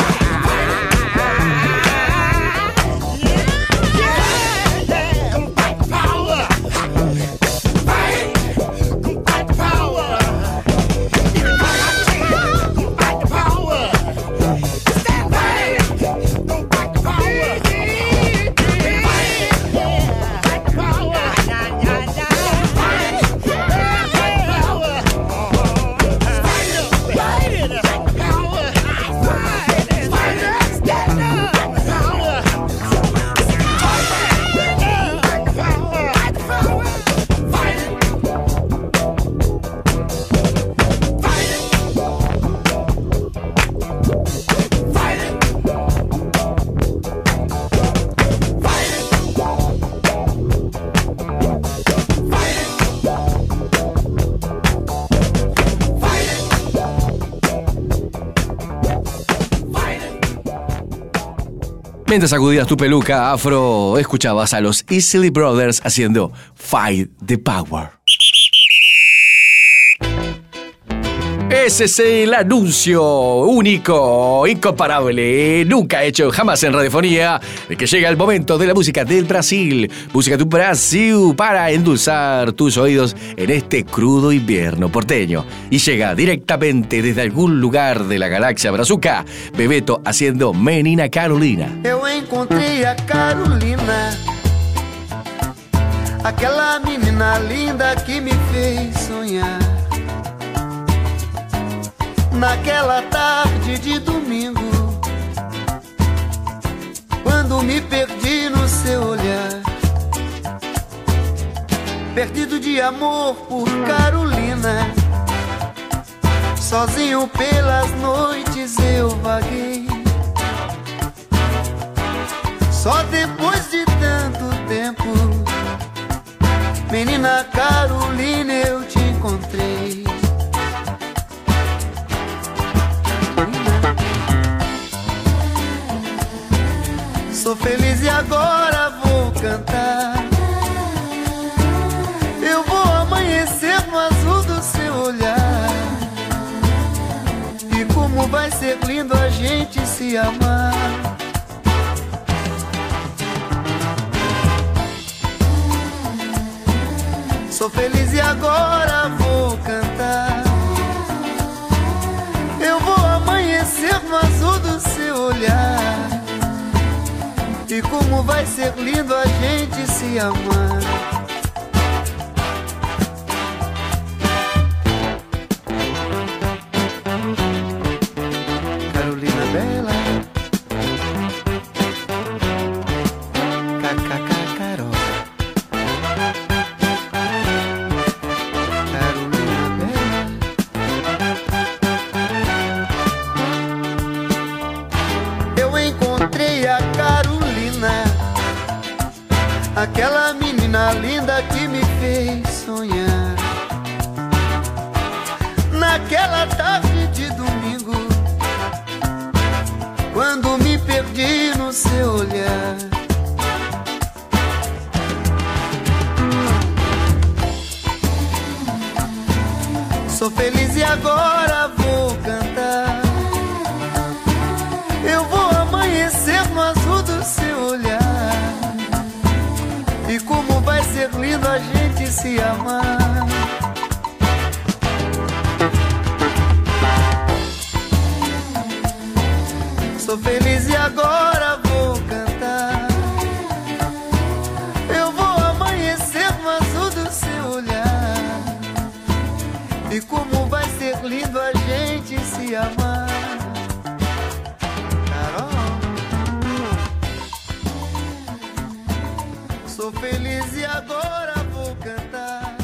Yeah. Gonna fight the power. Fight it. Gonna fight the power. Even though I can't, gonna fight the power. Stand by it. Gonna fight the power. Fight the power. Mientras sacudías tu peluca afro, escuchabas a los Isley Brothers haciendo Fight the Power. Ese es el anuncio único, incomparable, nunca hecho jamás en radiofonía, de que llega el momento de la música del Brasil. Música do Brasil para endulzar tus oídos en este crudo invierno porteño. Y llega directamente desde algún lugar de la galaxia Brazuca, Bebeto haciendo Menina Carolina. Eu encontrei a Carolina, aquela menina linda que me fez sonhar. Naquela tarde de domingo, quando me perdi no seu olhar, perdido de amor por Carolina, sozinho pelas noites eu vaguei. Só depois de tanto tempo, menina Carolina, eu te encontrei. Sou feliz e agora vou cantar. Eu vou amanhecer no azul do seu olhar. vai ser lindo a gente se amar. Sou feliz e agora vou cantar. Eu vou amanhecer no azul do seu olhar. E como vai ser lindo a gente se amar. Carolina Bela, KKK Carol. Carolina Bela. Eu encontrei a Carolina, aquela menina linda que me fez sonhar. Naquela tarde de domingo, quando me perdi no seu olhar. Sou feliz e agora vou cantar. Eu vou amanhecer no azul do seu olhar. E como vai ser lindo a gente se amar. Sou feliz e agora vou cantar. Eu vou amanhecer no azul do seu olhar. E como vai ser lindo a gente se amar. Carol. Sou feliz e agora vou cantar.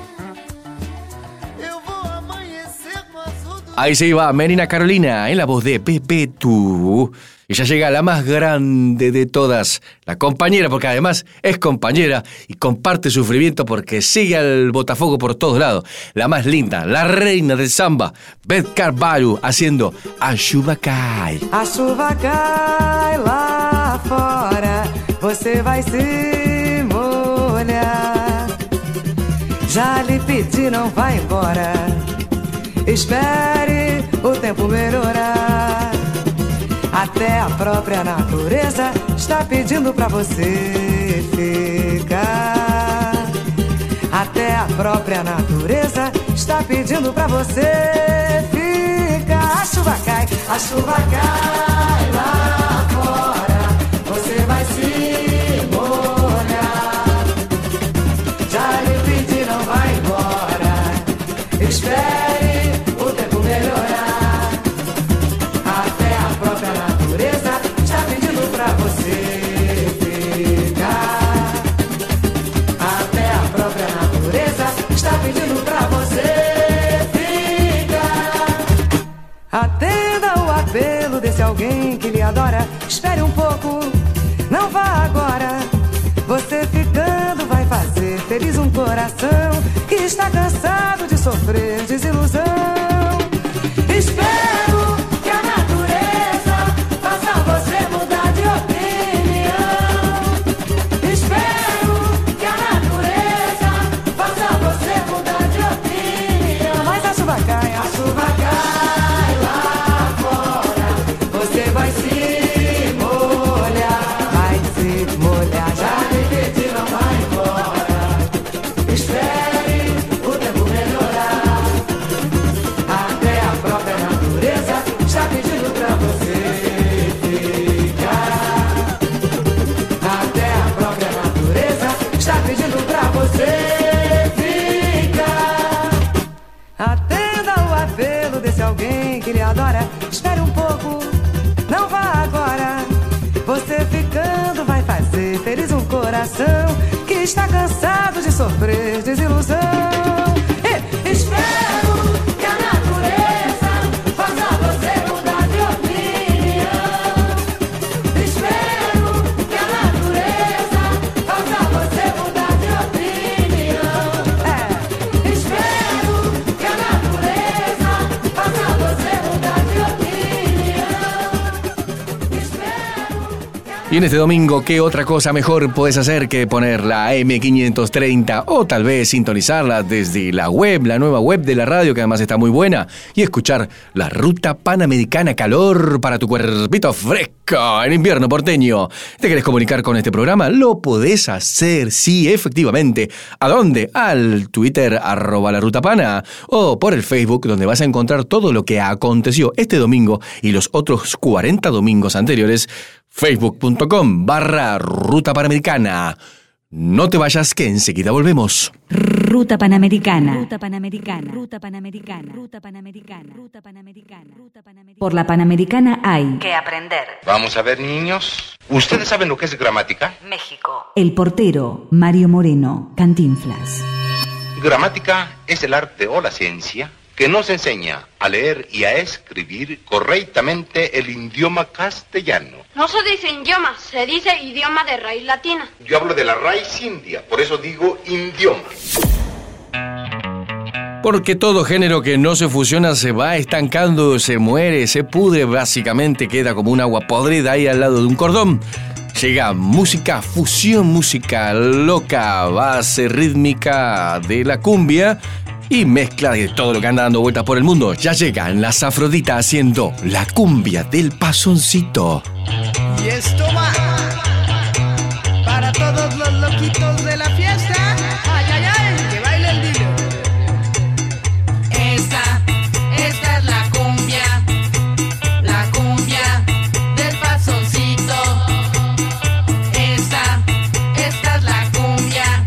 Eu vou amanhecer no azul do... Ahí se iba Menina Carolina en la voz de Pepe Tu. Y ya llega la más grande de todas, la compañera, porque además es compañera y comparte sufrimiento porque sigue al Botafogo por todos lados. La más linda, la reina del samba, Beth Carvalho, haciendo A Chuva Cai. A chuva cai lá fora, você vai se molhar. Já lhe pedi, não vai embora. Espere o tempo melhorar. Até a própria natureza está pedindo pra você ficar. Até a própria natureza está pedindo pra você ficar. A chuva cai lá fora, você vai se molhar. Já lhe pedi, não vai embora. Espere o tempo melhorar. Até a própria natureza está pedindo pra você ficar. Até a própria natureza está pedindo pra você ficar. Atenda o apelo desse alguém que lhe adora. Espere um pouco, não vá agora. Você ficando vai fazer feliz um coração que está cansado de sofrer desilusão. Espero que a natureza faça você mudar de opinião. Espero que a natureza faça você mudar de opinião. Mas a chuva cai lá fora, você vai se molhar. Vai se molhar, já lhe pedi, não vai embora. Espere o tempo melhorar. Até a própria natureza está pedindo pra você ficar. Até a própria natureza está pedindo pra você ficar. Atenda o apelo desse alguém que lhe adora. Espere um pouco, não vá agora. Você ficando vai fazer feliz um coração que está cansado de sofrer desilusão. Espero que a natureza faça você mudar de opinião. Espero que a natureza faça você mudar de opinião. Espero que a natureza faça você mudar de opinião. Espero que a natureza Y en este domingo, ¿qué otra cosa mejor puedes hacer que poner la M530 o tal vez sintonizarla desde la web, la nueva web de la radio, que además está muy buena, y escuchar la Ruta Panamericana, calor para tu cuerpito fresco en invierno porteño? ¿Te querés comunicar con este programa? Lo podés hacer, sí, efectivamente. ¿A dónde? Al Twitter, @larutapana, o por el Facebook, donde vas a encontrar todo lo que aconteció este domingo y los otros 40 domingos anteriores. Facebook.com/Ruta Panamericana. No te vayas, que enseguida volvemos. Ruta Panamericana. Ruta Panamericana. Ruta Panamericana. Ruta Panamericana. Ruta Panamericana. Por la Panamericana hay que aprender. Vamos a ver, niños. ¿Ustedes saben lo que es gramática? México. El portero, Mario Moreno, Cantinflas. Gramática es el arte o la ciencia que nos enseña a leer y a escribir correctamente el idioma castellano. No se dice idioma, se dice idioma de raíz latina. Yo hablo de la raíz india, por eso digo idioma. Porque todo género que no se fusiona se va estancando, se muere, se pudre, básicamente queda como un agua podrida ahí al lado de un cordón. Llega música, fusión, música loca, base rítmica de la cumbia y mezcla de todo lo que anda dando vueltas por el mundo. Ya llegan las Afroditas haciendo la cumbia del pasoncito. Y esto va para todos los loquitos de la fiesta. Ay, ay, ay, que baile el dilo. Esta es la cumbia del pasoncito. Esta es la cumbia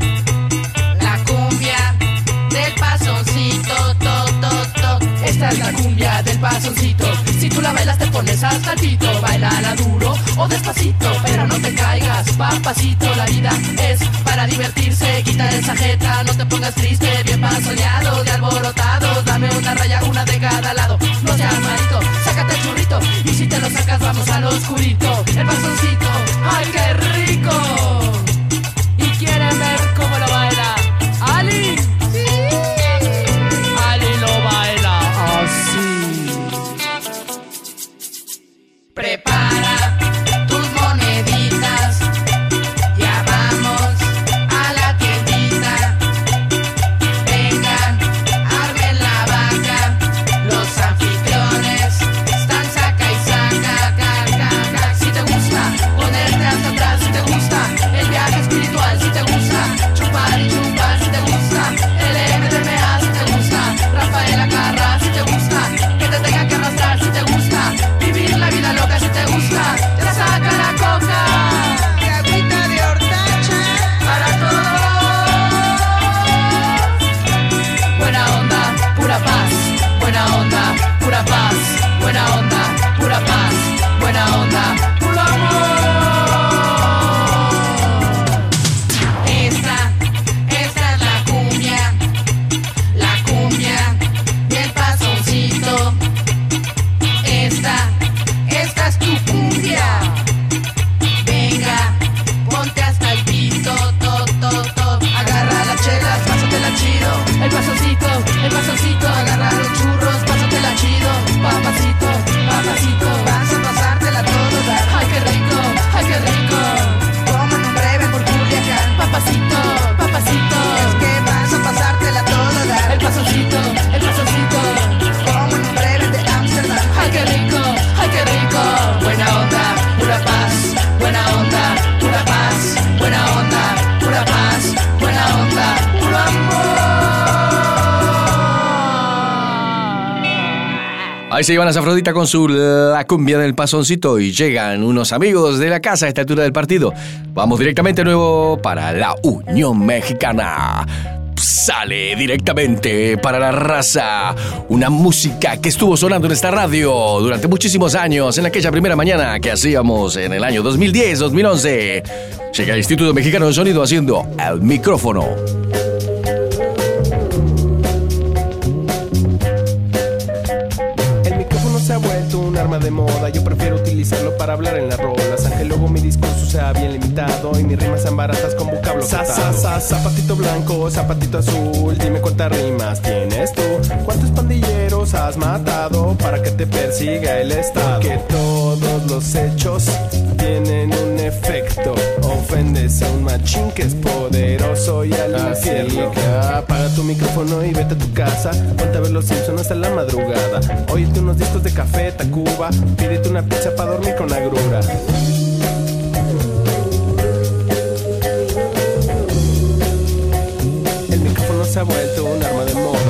del pasoncito, Esta es la cumbia del pasoncito. Si tú la bailas te pones al tantito. Bailala duro o despacito, pero no te caigas, papacito. La vida es para divertirse. Quita esa jeta, no te pongas triste. Bien pasoñado, de alborotado. Dame una raya, una de cada lado. No seas malito, sácate el churrito. Y si te lo sacas vamos al oscurito. El pasoncito, ¡ay qué rico! ¿Y quieren ver cómo lo baila Ali? Sí. Ali lo baila así. Prepara tus moneditas, ya vamos a la tiendita. Vengan, armen la vaca, los anfitriones están saca y saca, Si te gusta ponerte hasta atrás, si te gusta el viaje espiritual, si te gusta chupar y chupar, si te gusta el MDMA, si te gusta Rafaela Carrà, si te gusta que te tengan que arrastrar, si te gusta vivir la vida loca, si te gusta te saca la coca y agüita de hortacha para todos. Buena onda, pura paz, buena onda, pura paz, buena onda, pura paz, buena onda, puro amor. Esta es la cumbia del pasoncito. Esta es tu cumbia. Venga, ponte hasta el pito, agarra las chelas, pásatela chido. El pasoncito, agarra los churros, pásatela chido. Papacito, vas a pasártela todo dar. Ay, qué rico, como en un breve por Culiacán. Papacito, es que vas a pasártela todo dar. El pasoncito, como en un breve de Amsterdam. Ay, qué rico, buena onda, pura paz, buena onda, pura paz, buena onda, pura paz, buena onda, puro amor. Ahí se llevan las Afroditas con su la cumbia del pasoncito y llegan unos amigos de la casa a esta altura del partido. Vamos directamente de nuevo para la Unión Mexicana. Sale directamente para la raza una música que estuvo sonando en esta radio durante muchísimos años, en aquella primera mañana que hacíamos en el año 2010-2011. Llega el Instituto Mexicano de Sonido haciendo El Micrófono. El micrófono se ha vuelto un arma de moda. Yo prefiero utilizarlo para hablar en las rolas, aunque luego mi discurso sea bien limitado y mis rimas sean baratas con vocablo cortado. Zapatito blanco, zapatito azul, dime cuántas rimas tienes tú. ¿Cuántos pandilleros has matado para que te persiga el Estado? Que todos los hechos tienen un efecto. Ofendes a un machín que es poderoso y al infierno. Así que apaga tu micrófono y vete a tu casa. Ponte a ver los Simpsons hasta la madrugada. Óyete unos discos de Café Tacuba. Pídete una pizza para dormir con agrura. El micrófono se ha vuelto un arma de moda.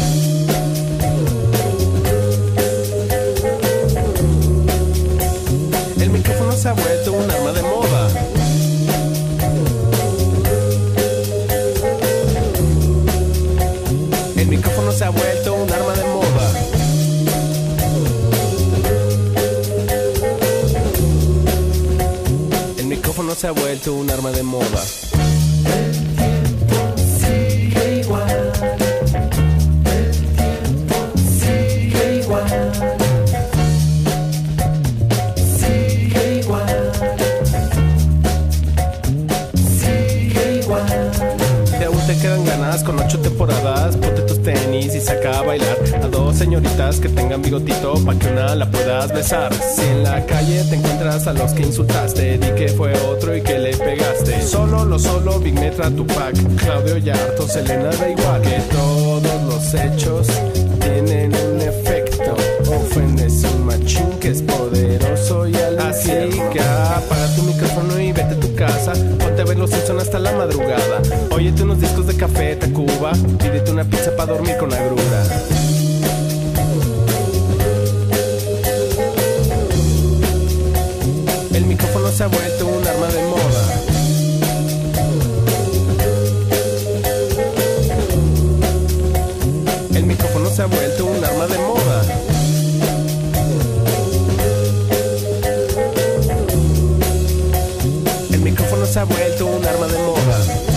El micrófono se ha vuelto un arma de moda. El micrófono se ha vuelto un arma de moda. El micrófono se ha vuelto un arma de moda. Sigue igual. El tiempo sigue igual. Sigue igual. Sigue igual. Si aún te quedan ganas con 8 temporadas, ponte tus tenis y saca a bailar a dos señoritas que tengan bigotito pa' que una la puedas besar. Si en la calle te encuentras a los que insultaste, di que fue otro y que le pegaste. Solo, Big Metra, Tupac, Claudio Yarto, Selena, da igual. Que todos los hechos tienen un efecto. Ofendes a un machín que es poderoso y al infierno. Así que apaga tu micrófono y vete a tu casa. Ponte a ver los Simpsons hasta la madrugada. Óyete unos discos de Café Tacuba. Pídete una pizza para dormir con agrura. El micrófono se ha vuelto un arma de moda. El micrófono se ha vuelto un arma de moda. El micrófono se ha vuelto un arma de moda.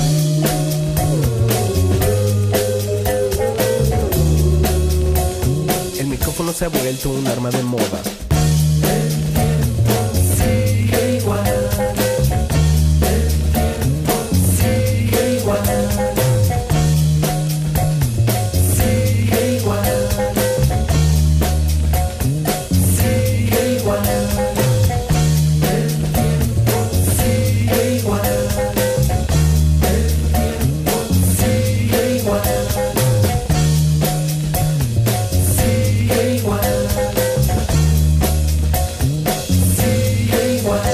El micrófono se ha vuelto un arma de moda. Sigue igual. El tiempo sigue igual. Sigue igual. Sigue igual. El tiempo sigue igual. El tiempo sigue igual. Sigue igual. Sigue igual.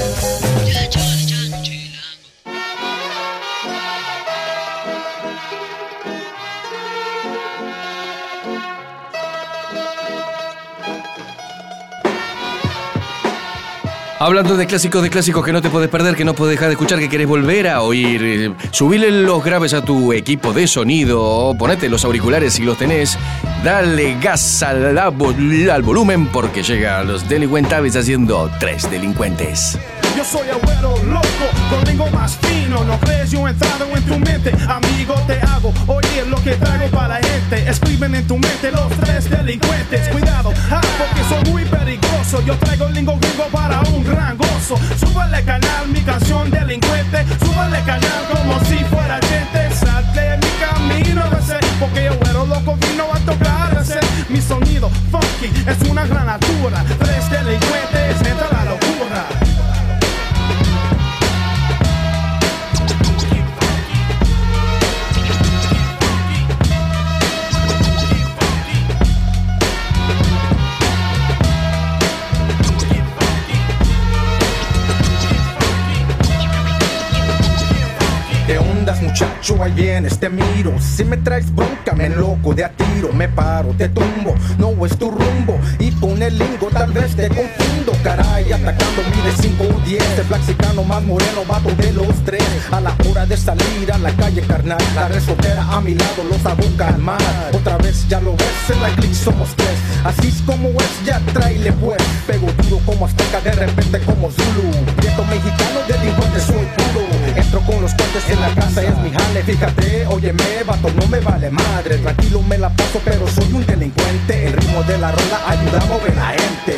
Hablando de clásicos que no te puedes perder, que no puedes dejar de escuchar, que querés volver a oír, subile los graves a tu equipo de sonido, ponete los auriculares si los tenés, dale gas al volumen porque llegan los delincuentables haciendo 3 delincuentes. Yo soy el güero loco, con lengua más fino. No crees yo he entrado en tu mente. Amigo, te hago oír lo que traigo para la gente. Escriben en tu mente los 3 delincuentes. Cuidado, porque soy muy peligroso. Yo traigo el lingo gringo para un gran gozo. Súbale canal, mi canción delincuente. Súbale canal como si fuera gente. Salte de mi camino, ese, porque el güero loco vino a tocar ese. Mi sonido funky es una granatura. 3 delincuentes, entra la locura. ¿Qué ondas, muchacho? Ahí vienes, te miro. Si me traes bronca, me loco de a tiro. Me paro, te tumbo, no es tu rumbo. Y con el lingo tal vez te confundo. Caray, atacando mide 5 o 10. El flexicano más moreno, vato de los 3. A la hora de salir a la calle, carnal, la resoltera a mi lado los hago calmar. Otra vez ya lo ves, en la click somos 3. Así es como es, ya tráele pues. Pego duro como azteca, de repente como Zulu. Prieto mexicano, delincuente soy puro. Entro con los cortes en la casa, es mi jale. Fíjate, óyeme, vato, no me vale madre. Tranquilo me la paso, pero soy un delincuente. El ritmo de la rola ayuda a mover la gente.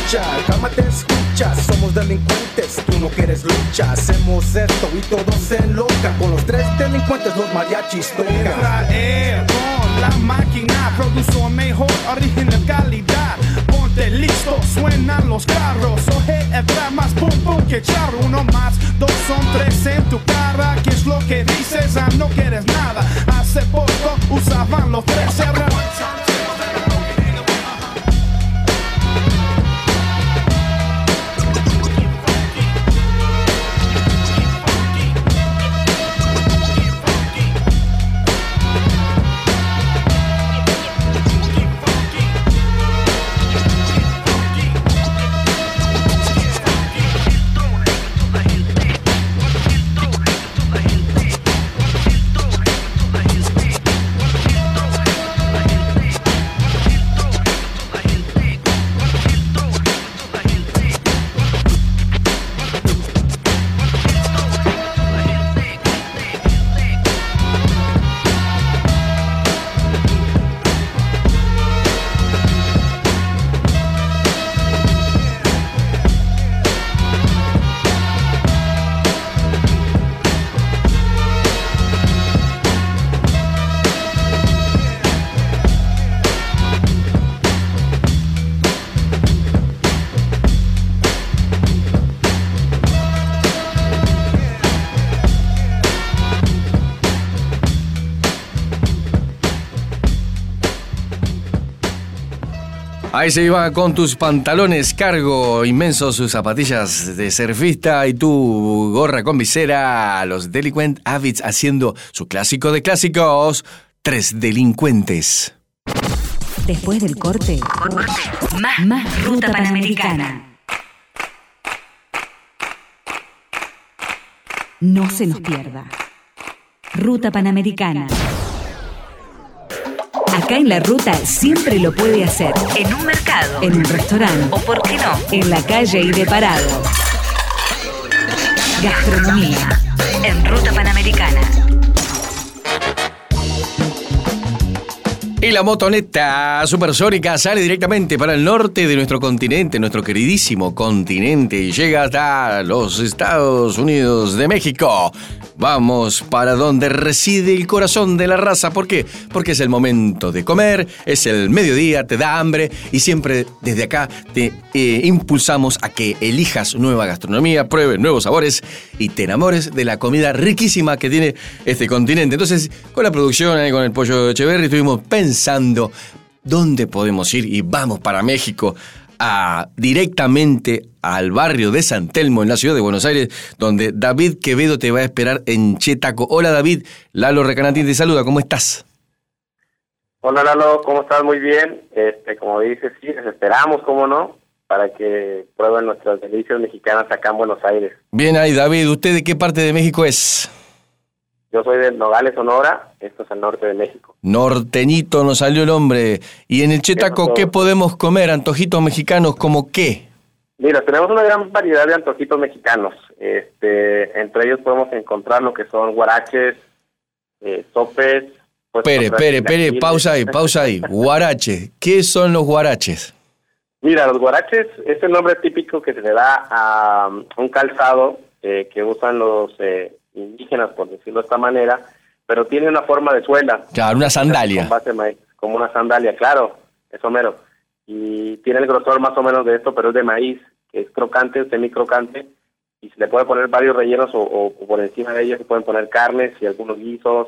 escucha, cálmate, escucha. Somos delincuentes, tú no quieres lucha. Hacemos esto y todos se enlocan. Con los 3 delincuentes los mariachis tocan. Israel con la máquina produce mejor original calidad. Ponte listo, suenan los carros. Oje, entra más pum pum que charro. 1 más 2 son 3 en tu cara. ¿Qué es lo que dices? Ah, no quieres nada. Hace poco usaban los 3 Ahí se iba con tus pantalones cargo inmensos, sus zapatillas de surfista y tu gorra con visera. Los Delinquent Habits haciendo su clásico de clásicos, 3 delincuentes. Después del corte, más Ruta Panamericana. No se nos pierda. Ruta Panamericana. Acá en la ruta siempre lo puede hacer. En un mercado, en un restaurante o, ¿por qué no?, en la calle y de parado. Gastronomía en Ruta Panamericana. Y la motoneta supersónica sale directamente para el norte de nuestro continente, nuestro queridísimo continente, y llega hasta los Estados Unidos de México. Vamos para donde reside el corazón de la raza. ¿Por qué? Porque es el momento de comer, es el mediodía, te da hambre y siempre desde acá te impulsamos a que elijas nueva gastronomía, pruebes nuevos sabores y te enamores de la comida riquísima que tiene este continente. Entonces, con la producción, con el Pollo Echeverry, estuvimos pensando dónde podemos ir y vamos para México. Directamente al barrio de San Telmo, en la ciudad de Buenos Aires, donde David Quevedo te va a esperar en Chetaco. Hola David, Lalo Recanati te saluda, ¿cómo estás? Hola Lalo, ¿cómo estás? Muy bien. Como dices, sí, les esperamos, ¿cómo no?, para que prueben nuestras delicias mexicanas acá en Buenos Aires. Bien ahí, David, ¿usted de qué parte de México es? Yo soy de Nogales, Sonora, esto es al norte de México. Norteñito nos salió el hombre. Y en el Chetaco, ¿qué podemos comer? ¿Antojitos mexicanos como qué? Mira, tenemos una gran variedad de antojitos mexicanos. Entre ellos podemos encontrar lo que son guaraches, sopes. Pere, pausa ahí. Guarache, ¿qué son los guaraches? Mira, los guaraches es el nombre típico que se le da a un calzado que usan los indígenas, por decirlo de esta manera, pero tiene una forma de suela. Claro, una sandalia. Con base de maíz, como una sandalia, claro, eso mero. Y tiene el grosor más o menos de esto, pero es de maíz, que es crocante, semicrocante, y se le puede poner varios rellenos o por encima de ellos se pueden poner carnes y algunos guisos,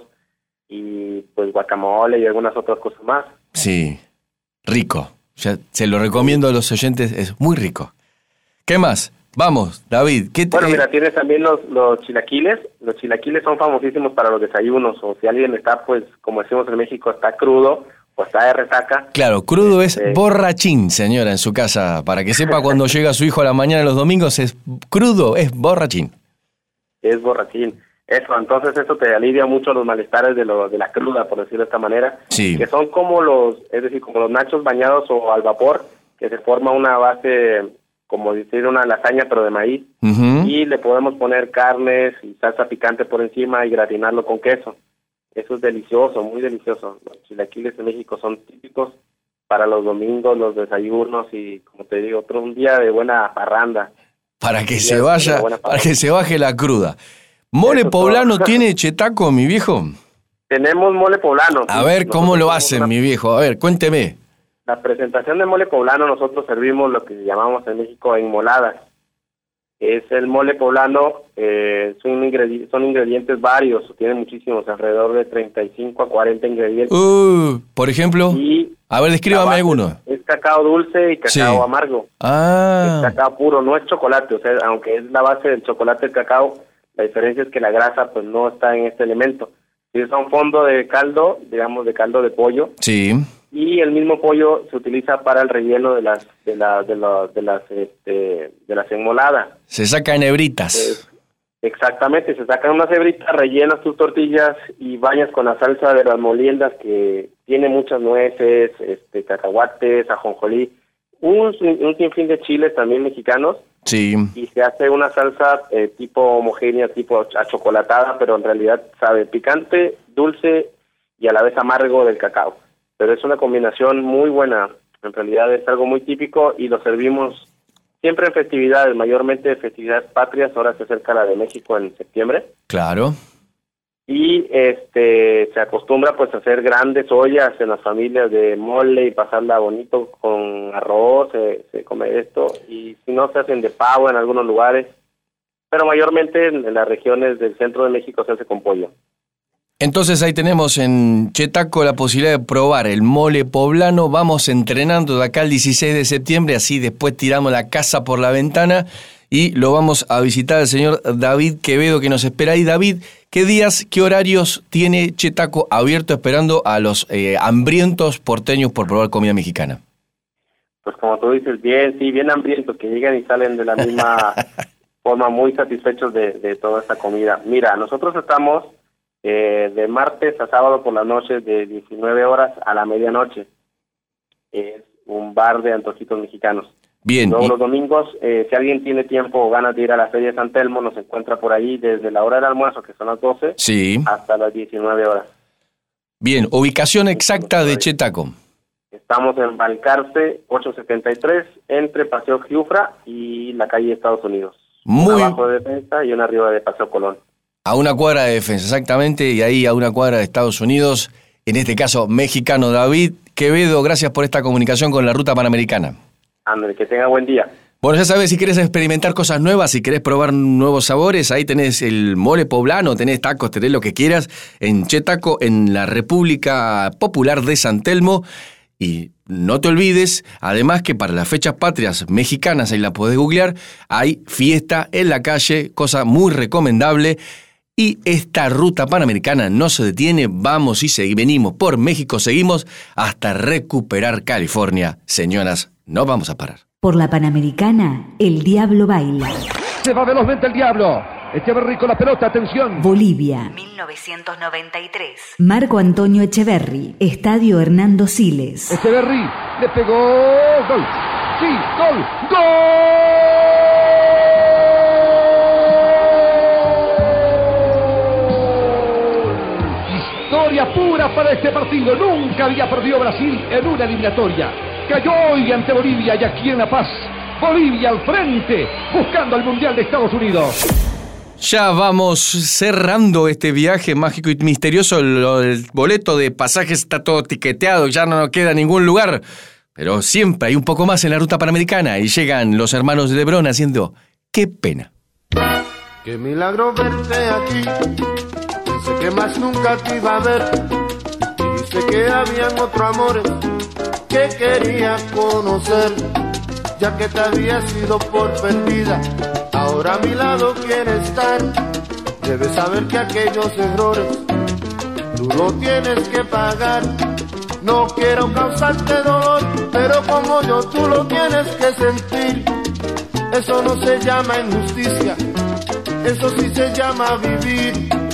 y pues guacamole y algunas otras cosas más. Sí, rico. Ya se lo recomiendo a los oyentes, es muy rico. ¿Qué más? Vamos, David. Bueno, mira, tienes también los chilaquiles. Los chilaquiles son famosísimos para los desayunos, o si alguien está, pues, como decimos en México, está crudo o está de resaca. Claro, crudo es borrachín, señora, en su casa. Para que sepa cuando llega su hijo a la mañana los domingos, es crudo, es borrachín. Es borrachín. Eso, entonces eso te alivia mucho los malestares de la cruda, por decirlo de esta manera. Sí. Que son como los nachos bañados o al vapor, que se forma una base, como decir una lasaña, pero de maíz. Uh-huh. Y le podemos poner carnes y salsa picante por encima y gratinarlo con queso. Eso es delicioso, muy delicioso. Los chilaquiles de México son típicos para los domingos, los desayunos y, como te digo, un día de buena parranda. Para que se vaya, para que se baje la cruda. ¿Mole poblano tiene Chetaco, mi viejo? Tenemos mole poblano. A ver, ¿cómo lo hacen, mi viejo? A ver, cuénteme. La presentación de mole poblano, nosotros servimos lo que llamamos en México enmoladas. Es el mole poblano, son ingredientes varios, tienen muchísimos, alrededor de 35 a 40 ingredientes. Por ejemplo, a ver, descríbame alguno. Es cacao dulce y cacao amargo. Es cacao puro, no es chocolate, o sea, aunque es la base del chocolate el cacao, la diferencia es que la grasa pues no está en este elemento. Es un fondo de caldo, digamos de caldo de pollo. Sí. Y el mismo pollo se utiliza para el relleno de las enmoladas. Se sacan hebritas. Exactamente, se sacan unas hebritas, rellenas tus tortillas y bañas con la salsa de las moliendas que tiene muchas nueces, cacahuates, ajonjolí, un sinfín de chiles también mexicanos. Sí. Y se hace una salsa tipo homogénea, tipo achocolatada, pero en realidad sabe picante, dulce y a la vez amargo del cacao. Pero es una combinación muy buena, en realidad es algo muy típico y lo servimos siempre en festividades, mayormente festividades patrias, ahora se acerca la de México en septiembre. Claro. Y se acostumbra pues a hacer grandes ollas en las familias de mole y pasarla bonito con arroz, se come esto, y si no se hacen de pavo en algunos lugares, pero mayormente en las regiones del centro de México se hace con pollo. Entonces ahí tenemos en Chetaco la posibilidad de probar el mole poblano. Vamos entrenando de acá al 16 de septiembre, así después tiramos la casa por la ventana y lo vamos a visitar el señor David Quevedo que nos espera ahí. David, ¿qué días, qué horarios tiene Chetaco abierto esperando a los hambrientos porteños por probar comida mexicana? Pues como tú dices, bien hambrientos, que llegan y salen de la misma forma, muy satisfechos de toda esta comida. Mira, nosotros estamos de martes a sábado por las noches de 19 horas a la medianoche. Es un bar de antojitos mexicanos. Bien. Luego los domingos, si alguien tiene tiempo o ganas de ir a la Feria de San Telmo, nos encuentra por ahí desde la hora del almuerzo, que son las 12, hasta las 19 horas. Bien, ubicación exacta de Chetaco. Estamos en Balcarce 873, entre Paseo Giufra y la calle Estados Unidos. Muy abajo de Defensa y una arriba de Paseo Colón. A una cuadra de Defensa, exactamente, y ahí a una cuadra de Estados Unidos, en este caso mexicano. David Quevedo, gracias por esta comunicación con la Ruta Panamericana. André, que tenga buen día. Bueno, ya sabes, si quieres experimentar cosas nuevas, si querés probar nuevos sabores, ahí tenés el mole poblano, tenés tacos, tenés lo que quieras, en Chetaco, en la República Popular de San Telmo. Y no te olvides, además, que para las fechas patrias mexicanas, ahí la podés googlear, hay fiesta en la calle, cosa muy recomendable. Y esta ruta panamericana no se detiene, vamos y venimos por México, seguimos hasta recuperar California. Señoras, no vamos a parar. Por la Panamericana, el diablo baila. Se va velozmente el diablo. Echeverri con la pelota, atención. Bolivia, 1993. Marco Antonio Echeverri, Estadio Hernando Siles. Echeverri le pegó. Gol. Sí, gol. ¡Gol! Historia pura para este partido. Nunca había perdido Brasil en una eliminatoria. Cayó hoy ante Bolivia y aquí en La Paz. Bolivia al frente, buscando el Mundial de Estados Unidos. Ya vamos cerrando este viaje mágico y misterioso. El boleto de pasajes está todo tiqueteado, ya no nos queda ningún lugar. Pero siempre hay un poco más en la ruta panamericana y llegan los hermanos de Lebrón haciendo ¡Qué pena! Qué milagro verte aquí. Pensé que más nunca te iba a ver. Dijiste que habían otros amores que quería conocer. Ya que te había sido por perdida, ahora a mi lado quieres estar. Debes saber que aquellos errores tú lo tienes que pagar. No quiero causarte dolor, pero como yo tú lo tienes que sentir. Eso no se llama injusticia, eso sí se llama vivir.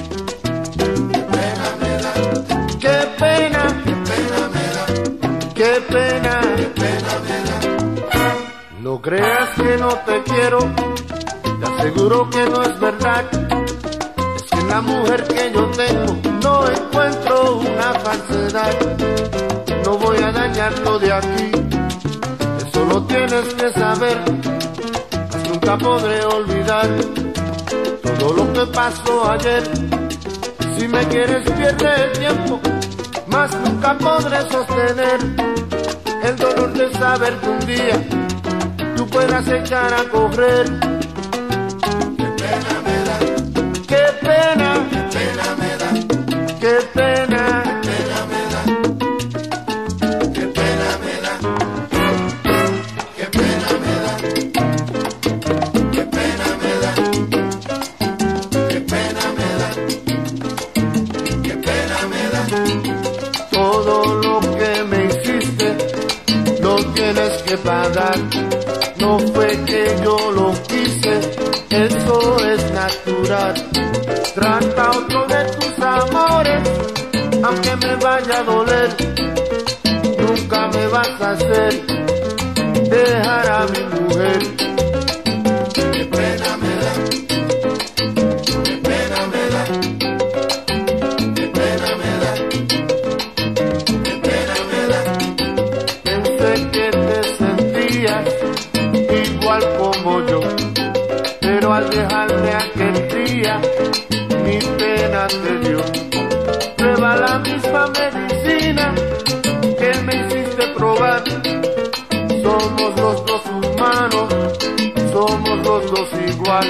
Qué pena, qué pena me da, qué pena, qué pena me da. No creas que no te quiero, te aseguro que no es verdad. Es que en la mujer que yo tengo no encuentro una falsedad. no voy a dañarlo de aquí. Eso lo tienes que saber, pues nunca podré olvidar todo lo que pasó ayer. Si me quieres pierde el tiempo, mas nunca podré sostener el dolor de saber que un día tú puedas echar a correr. Qué pena me da, qué pena, qué pena me da, qué pena, qué pena me da, qué pena me da, qué pena me da, qué pena me da, qué pena me da, qué pena me da. Todo lo que me hiciste lo tienes que pagar. No fue que yo lo quise, eso es natural. Trata otro de tus amores, aunque me vaya a doler. Nunca me vas a hacer dejar a mi mujer. Qué pena me da, qué pena me da, qué pena me da, qué pena me da. Pensé que te sentías igual como yo, pero al dejarme aquel día mi pena te dio. Prueba la misma medicina que me hiciste probar. Somos los dos humanos, somos los dos igual.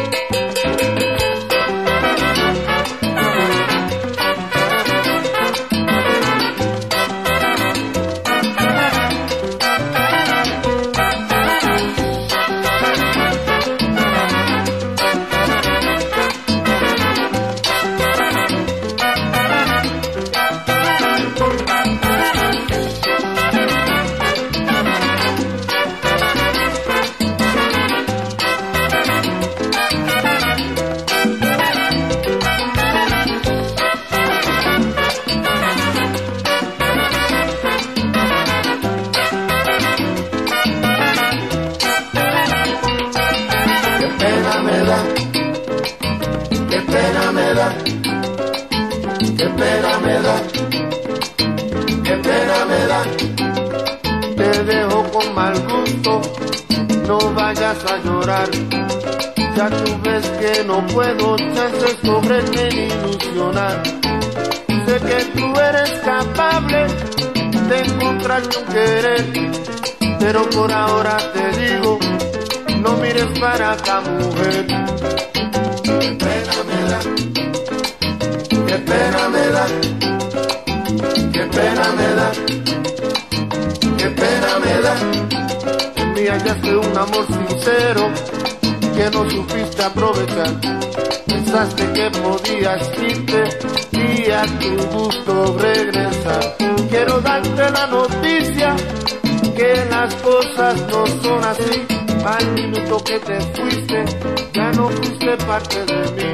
Ya tú ves que no puedo chances correrme ni ilusionar. Sé que tú eres capaz de encontrarte un querer, pero por ahora te digo, no mires para acá, mujer. Qué pena me da, qué pena me da, qué pena me da, qué pena me da. Me hallaste un amor sincero que no supiste aprovechar. Pensaste que podías irte y a tu gusto regresar. Quiero darte la noticia que las cosas no son así. Al minuto que te fuiste, ya no fuiste parte de mí.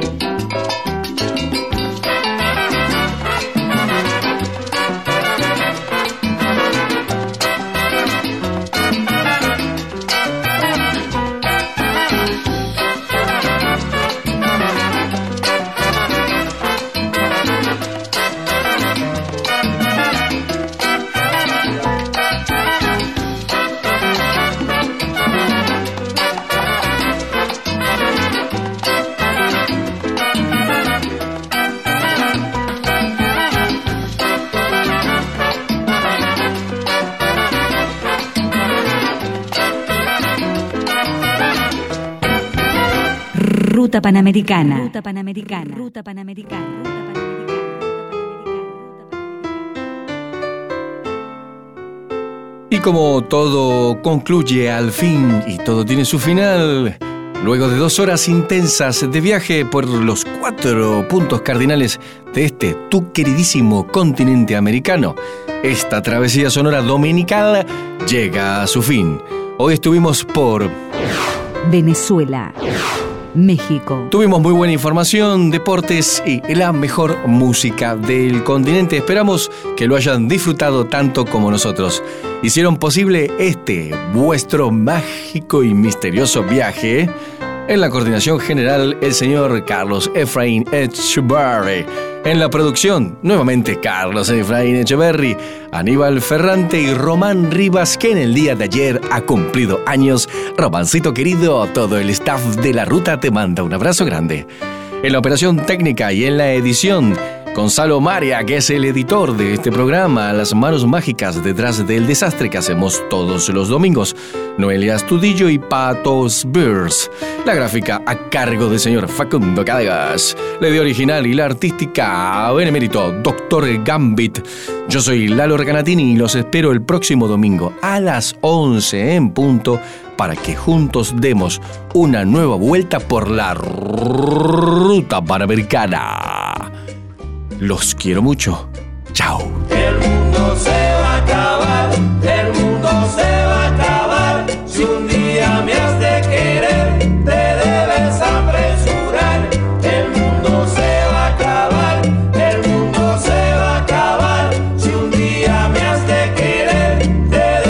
Ruta Panamericana. Ruta Panamericana. Ruta Panamericana. Y como todo concluye al fin y todo tiene su final, luego de 2 horas intensas de viaje por los 4 puntos cardinales de este tu queridísimo continente americano, esta travesía sonora dominical llega a su fin. Hoy estuvimos por Venezuela, México. Tuvimos muy buena información, deportes y la mejor música del continente. Esperamos que lo hayan disfrutado tanto como nosotros. Hicieron posible este vuestro mágico y misterioso viaje. En la coordinación general, el señor Carlos Efraín Echevarri. En la producción, nuevamente Carlos Efraín Echeverry, Aníbal Ferrante y Román Rivas, que en el día de ayer ha cumplido años. Romancito querido, todo el staff de La Ruta te manda un abrazo grande. En la operación técnica y en la edición, Gonzalo Maria, que es el editor de este programa, las manos mágicas detrás del desastre que hacemos todos los domingos, Noelia Astudillo y Patos Beers. La gráfica a cargo del señor Facundo Cadegas. La idea original y la artística, benemérito, Dr. Gambit. Yo soy Lalo Recanatini y los espero el próximo domingo a las 11 en punto para que juntos demos una nueva vuelta por la ruta panamericana. Los quiero mucho. Chao. El mundo se va a acabar, el mundo se va a acabar. Si un día me has de querer,